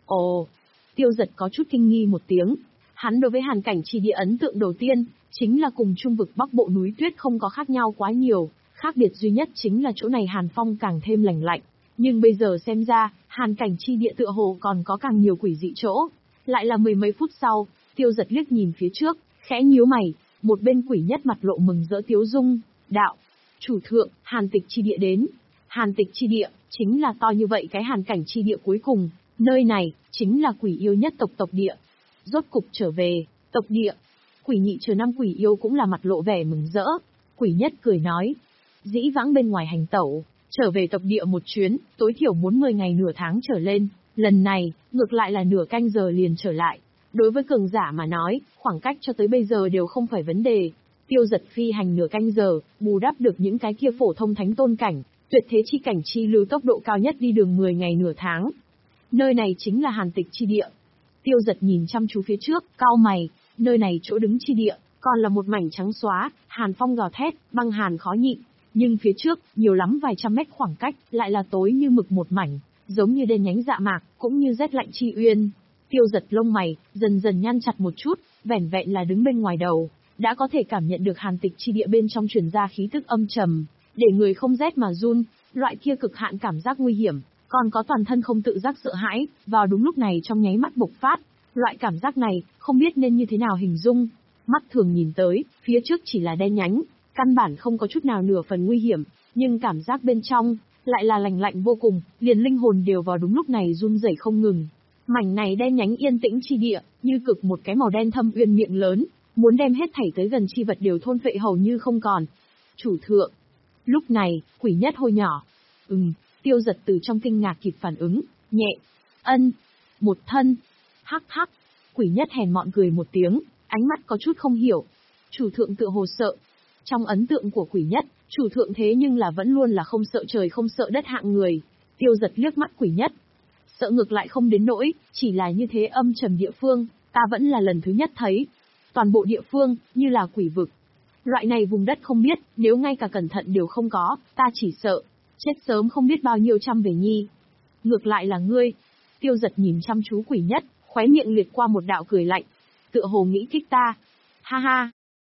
Ồ, Tiêu Giật có chút kinh nghi một tiếng. Hắn đối với hàn cảnh chi địa ấn tượng đầu tiên, chính là cùng trung vực bắc bộ núi tuyết không có khác nhau quá nhiều, khác biệt duy nhất chính là chỗ này hàn phong càng thêm lành lạnh. Nhưng bây giờ xem ra, hàn cảnh chi địa tựa hồ còn có càng nhiều quỷ dị chỗ. Lại là mười mấy phút sau, Tiêu Giật liếc nhìn phía trước, khẽ nhíu mày, một bên Quỷ Nhất mặt lộ mừng rỡ tiếu dung, đạo: chủ thượng, Hàn Tịch chi địa đến. Hàn Tịch chi địa, chính là to như vậy cái hàn cảnh chi địa cuối cùng, nơi này, chính là quỷ yêu nhất tộc tộc địa. Rốt cục trở về, tộc địa. Quỷ Nhị chờ năm quỷ yêu cũng là mặt lộ vẻ mừng rỡ. Quỷ Nhất cười nói: dĩ vãng bên ngoài hành tẩu, trở về tộc địa một chuyến, tối thiểu muốn mười ngày nửa tháng trở lên, lần này, ngược lại là nửa canh giờ liền trở lại. Đối với cường giả mà nói, khoảng cách cho tới bây giờ đều không phải vấn đề. Tiêu Giật phi hành nửa canh giờ, bù đắp được những cái kia phổ thông thánh tôn cảnh, tuyệt thế chi cảnh chi lưu tốc độ cao nhất đi đường mười ngày nửa tháng. Nơi này chính là Hàn Tịch chi địa. Tiêu Giật nhìn chăm chú phía trước, cau mày, nơi này chỗ đứng chi địa, còn là một mảnh trắng xóa, hàn phong gào thét, băng hàn khó nhịn. Nhưng phía trước, nhiều lắm vài trăm mét khoảng cách, lại là tối như mực một mảnh, giống như đen nhánh dạ mạc, cũng như rét lạnh chi uyên. Tiêu Giật lông mày, dần dần nhăn chặt một chút, vẻn vẹn là đứng bên ngoài đầu, đã có thể cảm nhận được Hàn Tịch chi địa bên trong truyền ra khí tức âm trầm, để người không rét mà run, loại kia cực hạn cảm giác nguy hiểm, còn có toàn thân không tự giác sợ hãi, vào đúng lúc này trong nháy mắt bộc phát. Loại cảm giác này, không biết nên như thế nào hình dung. Mắt thường nhìn tới, phía trước chỉ là đen nhánh, căn bản không có chút nào nửa phần nguy hiểm, nhưng cảm giác bên trong, lại là lành lạnh vô cùng, liền linh hồn đều vào đúng lúc này run rẩy không ngừng. Mảnh này đen nhánh yên tĩnh chi địa, như cực một cái màu đen thâm uyên miệng lớn, muốn đem hết thảy tới gần chi vật đều thôn phệ hầu như không còn. Chủ thượng. Lúc này, Quỷ Nhất hôi nhỏ. Ừm, Tiêu Giật từ trong kinh ngạc kịp phản ứng, nhẹ. Ân. Một thân. Hắc hắc. Quỷ Nhất hèn mọn cười một tiếng, ánh mắt có chút không hiểu. Chủ thượng tựa hồ sợ. Trong ấn tượng của Quỷ Nhất, chủ thượng thế nhưng là vẫn luôn là không sợ trời không sợ đất hạng người. Tiêu Giật liếc mắt Quỷ Nhất. Sợ ngược lại không đến nỗi, chỉ là như thế âm trầm địa phương, ta vẫn là lần thứ nhất thấy. Toàn bộ địa phương, như là quỷ vực. Loại này vùng đất không biết, nếu ngay cả cẩn thận đều không có, ta chỉ sợ. Chết sớm không biết bao nhiêu trăm về nhi. Ngược lại là ngươi. Tiêu Giật nhìn chăm chú Quỷ Nhất, khóe miệng liệt qua một đạo cười lạnh. Tựa hồ nghĩ kích ta. Ha ha.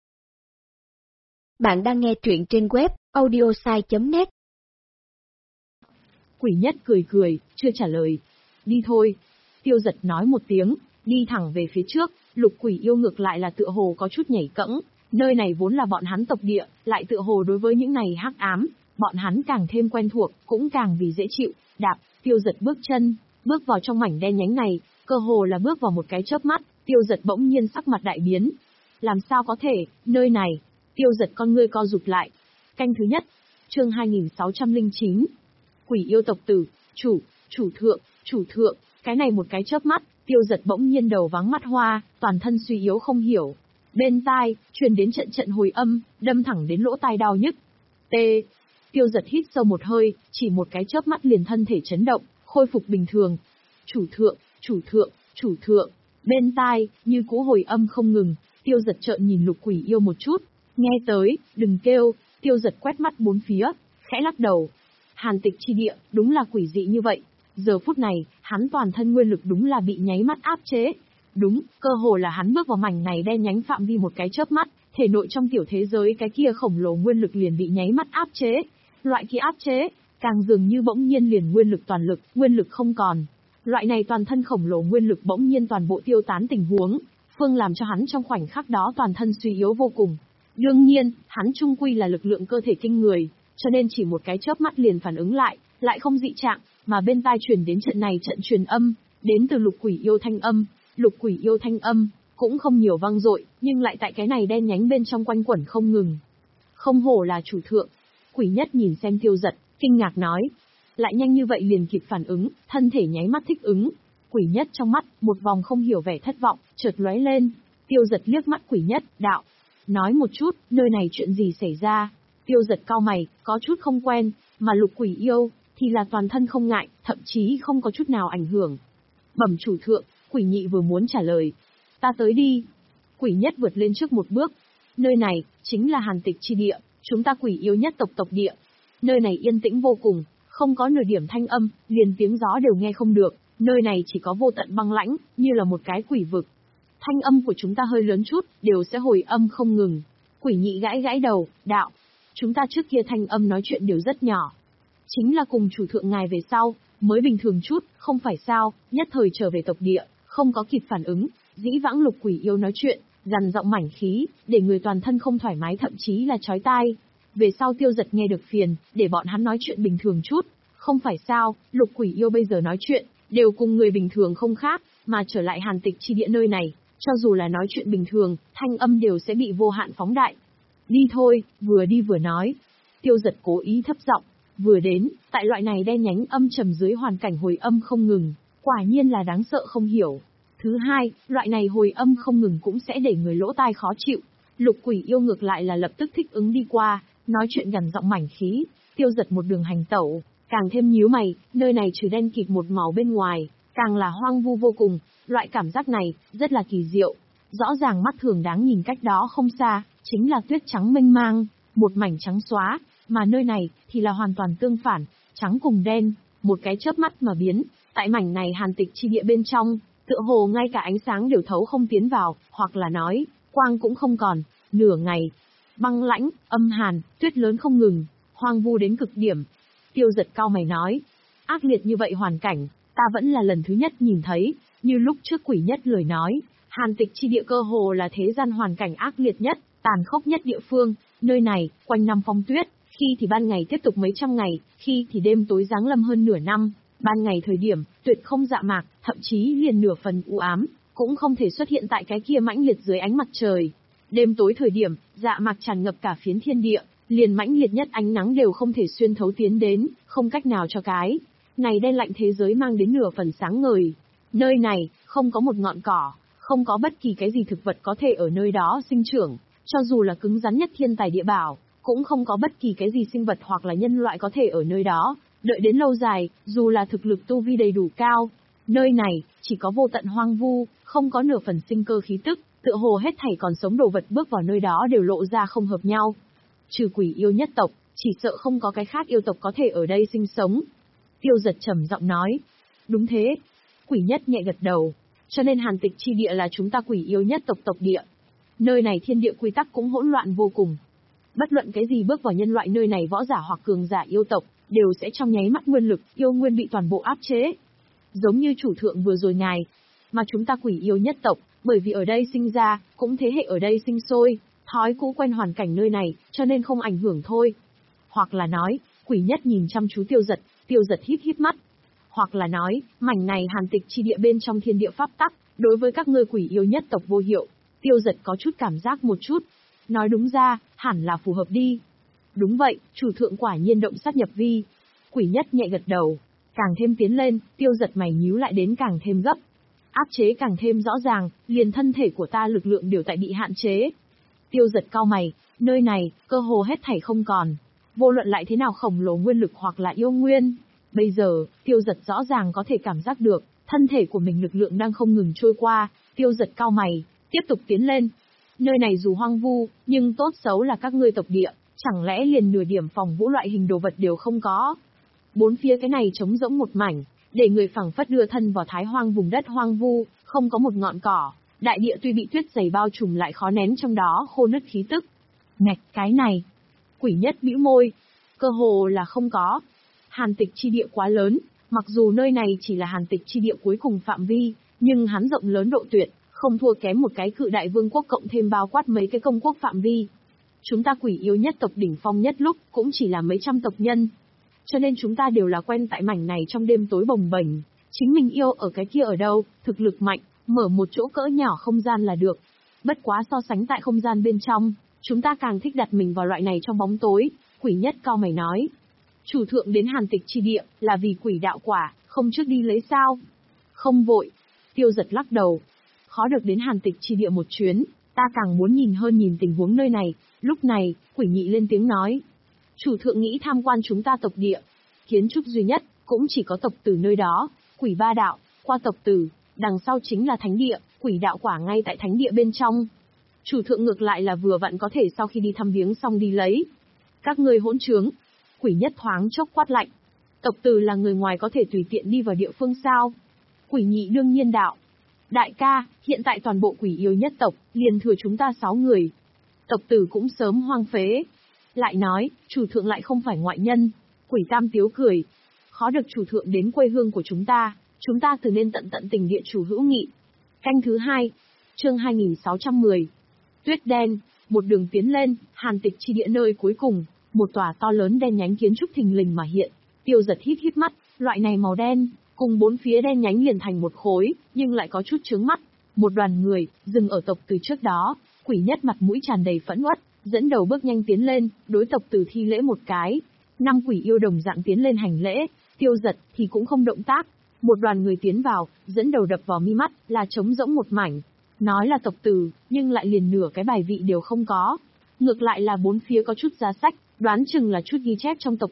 Bạn đang nghe truyện trên web audiosai chấm net. Quỷ Nhất cười cười, chưa trả lời. Đi thôi. Tiêu Giật nói một tiếng, đi thẳng về phía trước. Lục quỷ yêu ngược lại là tựa hồ có chút nhảy cẫng. Nơi này vốn là bọn hắn tộc địa, lại tựa hồ đối với những này hắc ám, bọn hắn càng thêm quen thuộc, cũng càng vì dễ chịu. Đạp, Tiêu Giật bước chân, bước vào trong mảnh đen nhánh này, cơ hồ là bước vào một cái chớp mắt. Tiêu Giật bỗng nhiên sắc mặt đại biến. Làm sao có thể, nơi này. Tiêu Giật con ngươi co rụt lại. Canh thứ nhất, chương hai nghìn sáu trăm lẻ chín. Quỷ yêu tộc tử, chủ, chủ thượng, chủ thượng, cái này một cái chớp mắt, Tiêu Giật bỗng nhiên đầu váng mắt hoa, toàn thân suy yếu không hiểu. Bên tai, truyền đến trận trận hồi âm, đâm thẳng đến lỗ tai đau nhức. T. Tiêu Giật hít sâu một hơi, chỉ một cái chớp mắt liền thân thể chấn động, khôi phục bình thường. Chủ thượng, chủ thượng, chủ thượng. Bên tai, như cũ hồi âm không ngừng, Tiêu Giật trợn nhìn lục quỷ yêu một chút. Nghe tới, đừng kêu, Tiêu Giật quét mắt bốn phía, khẽ lắc đầu. Hàn Tịch chi địa, đúng là quỷ dị như vậy. Giờ phút này, hắn toàn thân nguyên lực đúng là bị nháy mắt áp chế. Đúng, cơ hồ là hắn bước vào mảnh này đen nhánh phạm vi một cái chớp mắt, thể nội trong tiểu thế giới cái kia khổng lồ nguyên lực liền bị nháy mắt áp chế. Loại kia áp chế, càng dường như bỗng nhiên liền nguyên lực toàn lực, nguyên lực không còn. Loại này toàn thân khổng lồ nguyên lực bỗng nhiên toàn bộ tiêu tán tình huống, phương làm cho hắn trong khoảnh khắc đó toàn thân suy yếu vô cùng. Đương nhiên, hắn trung quy là lực lượng cơ thể kinh người, cho nên chỉ một cái chớp mắt liền phản ứng lại, lại không dị trạng, mà bên tai truyền đến trận này trận truyền âm, đến từ lục quỷ yêu thanh âm, lục quỷ yêu thanh âm, cũng không nhiều vang dội, nhưng lại tại cái này đen nhánh bên trong quanh quẩn không ngừng. Không hổ là chủ thượng. Quỷ Nhất nhìn xem Tiêu Dật, kinh ngạc nói. Lại nhanh như vậy liền kịp phản ứng, thân thể nháy mắt thích ứng. Quỷ Nhất trong mắt, một vòng không hiểu vẻ thất vọng, chợt lóe lên. Tiêu Dật liếc mắt Quỷ Nhất, đạo. Nói một chút, nơi này chuyện gì xảy ra? Tiêu Dật cau mày, có chút không quen, mà Lục Quỷ Yêu, thì là toàn thân không ngại, thậm chí không có chút nào ảnh hưởng. Bẩm chủ thượng, Quỷ Nhị vừa muốn trả lời. Ta tới đi. Quỷ Nhất vượt lên trước một bước. Nơi này, chính là Hàn Tịch chi địa, chúng ta Quỷ Yêu nhất tộc tộc địa. Nơi này yên tĩnh vô cùng, không có nửa điểm thanh âm, liền tiếng gió đều nghe không được, nơi này chỉ có vô tận băng lãnh, như là một cái quỷ vực. Thanh âm của chúng ta hơi lớn chút, đều sẽ hồi âm không ngừng. Quỷ Nhị gãi gãi đầu, đạo. Chúng ta trước kia thanh âm nói chuyện đều rất nhỏ. Chính là cùng chủ thượng ngài về sau, mới bình thường chút, không phải sao, nhất thời trở về tộc địa, không có kịp phản ứng, dĩ vãng Lục Quỷ Yêu nói chuyện, dằn giọng mảnh khí, để người toàn thân không thoải mái thậm chí là chói tai. Về sau Tiêu Dật nghe được phiền, để bọn hắn nói chuyện bình thường chút, không phải sao, Lục Quỷ Yêu bây giờ nói chuyện, đều cùng người bình thường không khác, mà trở lại Hàn Tịch chi địa nơi này, cho dù là nói chuyện bình thường, thanh âm đều sẽ bị vô hạn phóng đại. Đi thôi, vừa đi vừa nói. Tiêu Dật cố ý thấp giọng, vừa đến, tại loại này đen nhánh âm trầm dưới hoàn cảnh hồi âm không ngừng, quả nhiên là đáng sợ không hiểu. Thứ hai, loại này hồi âm không ngừng cũng sẽ để người lỗ tai khó chịu. Lục Quỷ Yêu ngược lại là lập tức thích ứng đi qua, nói chuyện gần giọng mảnh khí. Tiêu Dật một đường hành tẩu, càng thêm nhíu mày, nơi này trừ đen kịt một màu bên ngoài, càng là hoang vu vô cùng, loại cảm giác này, rất là kỳ diệu. Rõ ràng mắt thường đáng nhìn cách đó không xa, chính là tuyết trắng mênh mang, một mảnh trắng xóa, mà nơi này, thì là hoàn toàn tương phản, trắng cùng đen, một cái chớp mắt mà biến, tại mảnh này Hàn Tịch chi địa bên trong, tựa hồ ngay cả ánh sáng đều thấu không tiến vào, hoặc là nói, quang cũng không còn, nửa ngày. Băng lãnh, âm hàn, tuyết lớn không ngừng, hoang vu đến cực điểm. Tiêu Dật cau mày nói, ác liệt như vậy hoàn cảnh, ta vẫn là lần thứ nhất nhìn thấy, như lúc trước Quỷ Nhất lời nói, Hàn Tịch chi địa cơ hồ là thế gian hoàn cảnh ác liệt nhất, tàn khốc nhất địa phương, nơi này, quanh năm phong tuyết, khi thì ban ngày tiếp tục mấy trăm ngày, khi thì đêm tối giáng lâm hơn nửa năm, ban ngày thời điểm, tuyệt không dạ mạc, thậm chí liền nửa phần u ám, cũng không thể xuất hiện tại cái kia mãnh liệt dưới ánh mặt trời. Đêm tối thời điểm, dạ mạc tràn ngập cả phiến thiên địa, liền mãnh liệt nhất ánh nắng đều không thể xuyên thấu tiến đến, không cách nào cho cái ngày đen lạnh thế giới mang đến nửa phần sáng ngời. Nơi này, không có một ngọn cỏ, không có bất kỳ cái gì thực vật có thể ở nơi đó sinh trưởng, cho dù là cứng rắn nhất thiên tài địa bảo, cũng không có bất kỳ cái gì sinh vật hoặc là nhân loại có thể ở nơi đó, đợi đến lâu dài, dù là thực lực tu vi đầy đủ cao. Nơi này, chỉ có vô tận hoang vu, không có nửa phần sinh cơ khí tức, tựa hồ hết thảy còn sống đồ vật bước vào nơi đó đều lộ ra không hợp nhau. Trừ Quỷ Yêu nhất tộc, chỉ sợ không có cái khác yêu tộc có thể ở đây sinh sống. Tiêu Dật trầm giọng nói. Đúng thế. Quỷ Nhất nhẹ gật đầu. Cho nên Hàn Tịch chi địa là chúng ta Quỷ Yêu nhất tộc tộc địa. Nơi này thiên địa quy tắc cũng hỗn loạn vô cùng. Bất luận cái gì bước vào nhân loại nơi này võ giả hoặc cường giả yêu tộc, đều sẽ trong nháy mắt nguyên lực, yêu nguyên bị toàn bộ áp chế. Giống như chủ thượng vừa rồi ngài, mà chúng ta Quỷ Yêu nhất tộc, bởi vì ở đây sinh ra, cũng thế hệ ở đây sinh sôi, thói cũ quen hoàn cảnh nơi này, cho nên không ảnh hưởng thôi. Hoặc là nói, Quỷ Nhất nhìn chăm chú Tiêu Dật, Tiêu Dật híp híp mắt. Hoặc là nói, mảnh này Hàn Tịch chi địa bên trong thiên địa pháp tắc, đối với các ngươi Quỷ Yêu nhất tộc vô hiệu. Tiêu Dật có chút cảm giác một chút. Nói đúng ra, hẳn là phù hợp đi. Đúng vậy, chủ thượng quả nhiên động sát nhập vi. Quỷ Nhất nhẹ gật đầu. Càng thêm tiến lên, Tiêu Dật mày nhíu lại đến càng thêm gấp. Áp chế càng thêm rõ ràng, liền thân thể của ta lực lượng đều tại bị hạn chế. Tiêu Dật cau mày, nơi này, cơ hồ hết thảy không còn. Vô luận lại thế nào khổng lồ nguyên lực hoặc là yêu nguyên. Bây giờ, Tiêu Dật rõ ràng có thể cảm giác được, thân thể của mình lực lượng đang không ngừng trôi qua. Tiêu Dật cau mày, tiếp tục tiến lên. Nơi này dù hoang vu, nhưng tốt xấu là các ngươi tộc địa, chẳng lẽ liền nửa điểm phòng vũ loại hình đồ vật đều không có. Bốn phía cái này trống rỗng một mảnh, để người phẳng phất đưa thân vào thái hoang vùng đất hoang vu, không có một ngọn cỏ, đại địa tuy bị tuyết dày bao trùm lại khó nén trong đó khô nứt khí tức. Ngạch cái này, Quỷ Nhất bĩu môi, cơ hồ là không có. Hàn Tịch chi địa quá lớn, mặc dù nơi này chỉ là Hàn Tịch chi địa cuối cùng phạm vi, nhưng hắn rộng lớn độ tuyệt, không thua kém một cái cự đại vương quốc cộng thêm bao quát mấy cái công quốc phạm vi. Chúng ta Quỷ Yêu nhất tộc đỉnh phong nhất lúc cũng chỉ là mấy trăm tộc nhân. Cho nên chúng ta đều là quen tại mảnh này trong đêm tối bồng bềnh. Chính mình yêu ở cái kia ở đâu, thực lực mạnh, mở một chỗ cỡ nhỏ không gian là được. Bất quá so sánh tại không gian bên trong, chúng ta càng thích đặt mình vào loại này trong bóng tối, Quỷ Nhất cau mày nói. Chủ thượng đến Hàn Tịch chi địa, là vì quỷ đạo quả, không trước đi lấy sao? Không vội. Tiêu Giật lắc đầu. Khó được đến Hàn Tịch chi địa một chuyến, ta càng muốn nhìn hơn nhìn tình huống nơi này. Lúc này, Quỷ Nhị lên tiếng nói. Chủ thượng nghĩ tham quan chúng ta tộc địa. Kiến trúc duy nhất, cũng chỉ có tộc tử nơi đó, quỷ ba đạo, qua tộc tử, đằng sau chính là thánh địa, quỷ đạo quả ngay tại thánh địa bên trong. Chủ thượng ngược lại là vừa vặn có thể sau khi đi thăm viếng xong đi lấy. Các ngươi hỗn trướng. Quỷ Nhất thoáng chốc quát lạnh. Tộc tử là người ngoài có thể tùy tiện đi vào địa phương sao? Quỷ Nhị đương nhiên đạo. Đại ca, hiện tại toàn bộ quỷ yêu nhất tộc, liền thừa chúng ta sáu người. Tộc tử cũng sớm hoang phế. Lại nói, chủ thượng lại không phải ngoại nhân. Quỷ Tam tiếu cười. Khó được chủ thượng đến quê hương của chúng ta, chúng ta từ nên tận tận tình địa chủ hữu nghị. Canh thứ hai, chương hai nghìn sáu trăm mười. Tuyết đen, một đường tiến lên, Hàn Tịch chi địa nơi cuối cùng, một tòa to lớn đen nhánh kiến trúc thình lình mà hiện. Tiêu Giật híp híp mắt, loại này màu đen, cùng bốn phía đen nhánh liền thành một khối, nhưng lại có chút chướng mắt. Một đoàn người, dừng ở tộc từ trước đó, Quỷ Nhất mặt mũi tràn đầy phẫn uất, dẫn đầu bước nhanh tiến lên, đối tộc từ thi lễ một cái. Năm quỷ yêu đồng dạng tiến lên hành lễ, Tiêu Giật thì cũng không động tác. Một đoàn người tiến vào, dẫn đầu đập vào mi mắt, là trống rỗng một mảnh. Nói là tộc từ, nhưng lại liền nửa cái bài vị đều không có. Ngược lại là bốn phía có chút giá sách, đoán chừng là chút ghi chép trong tộc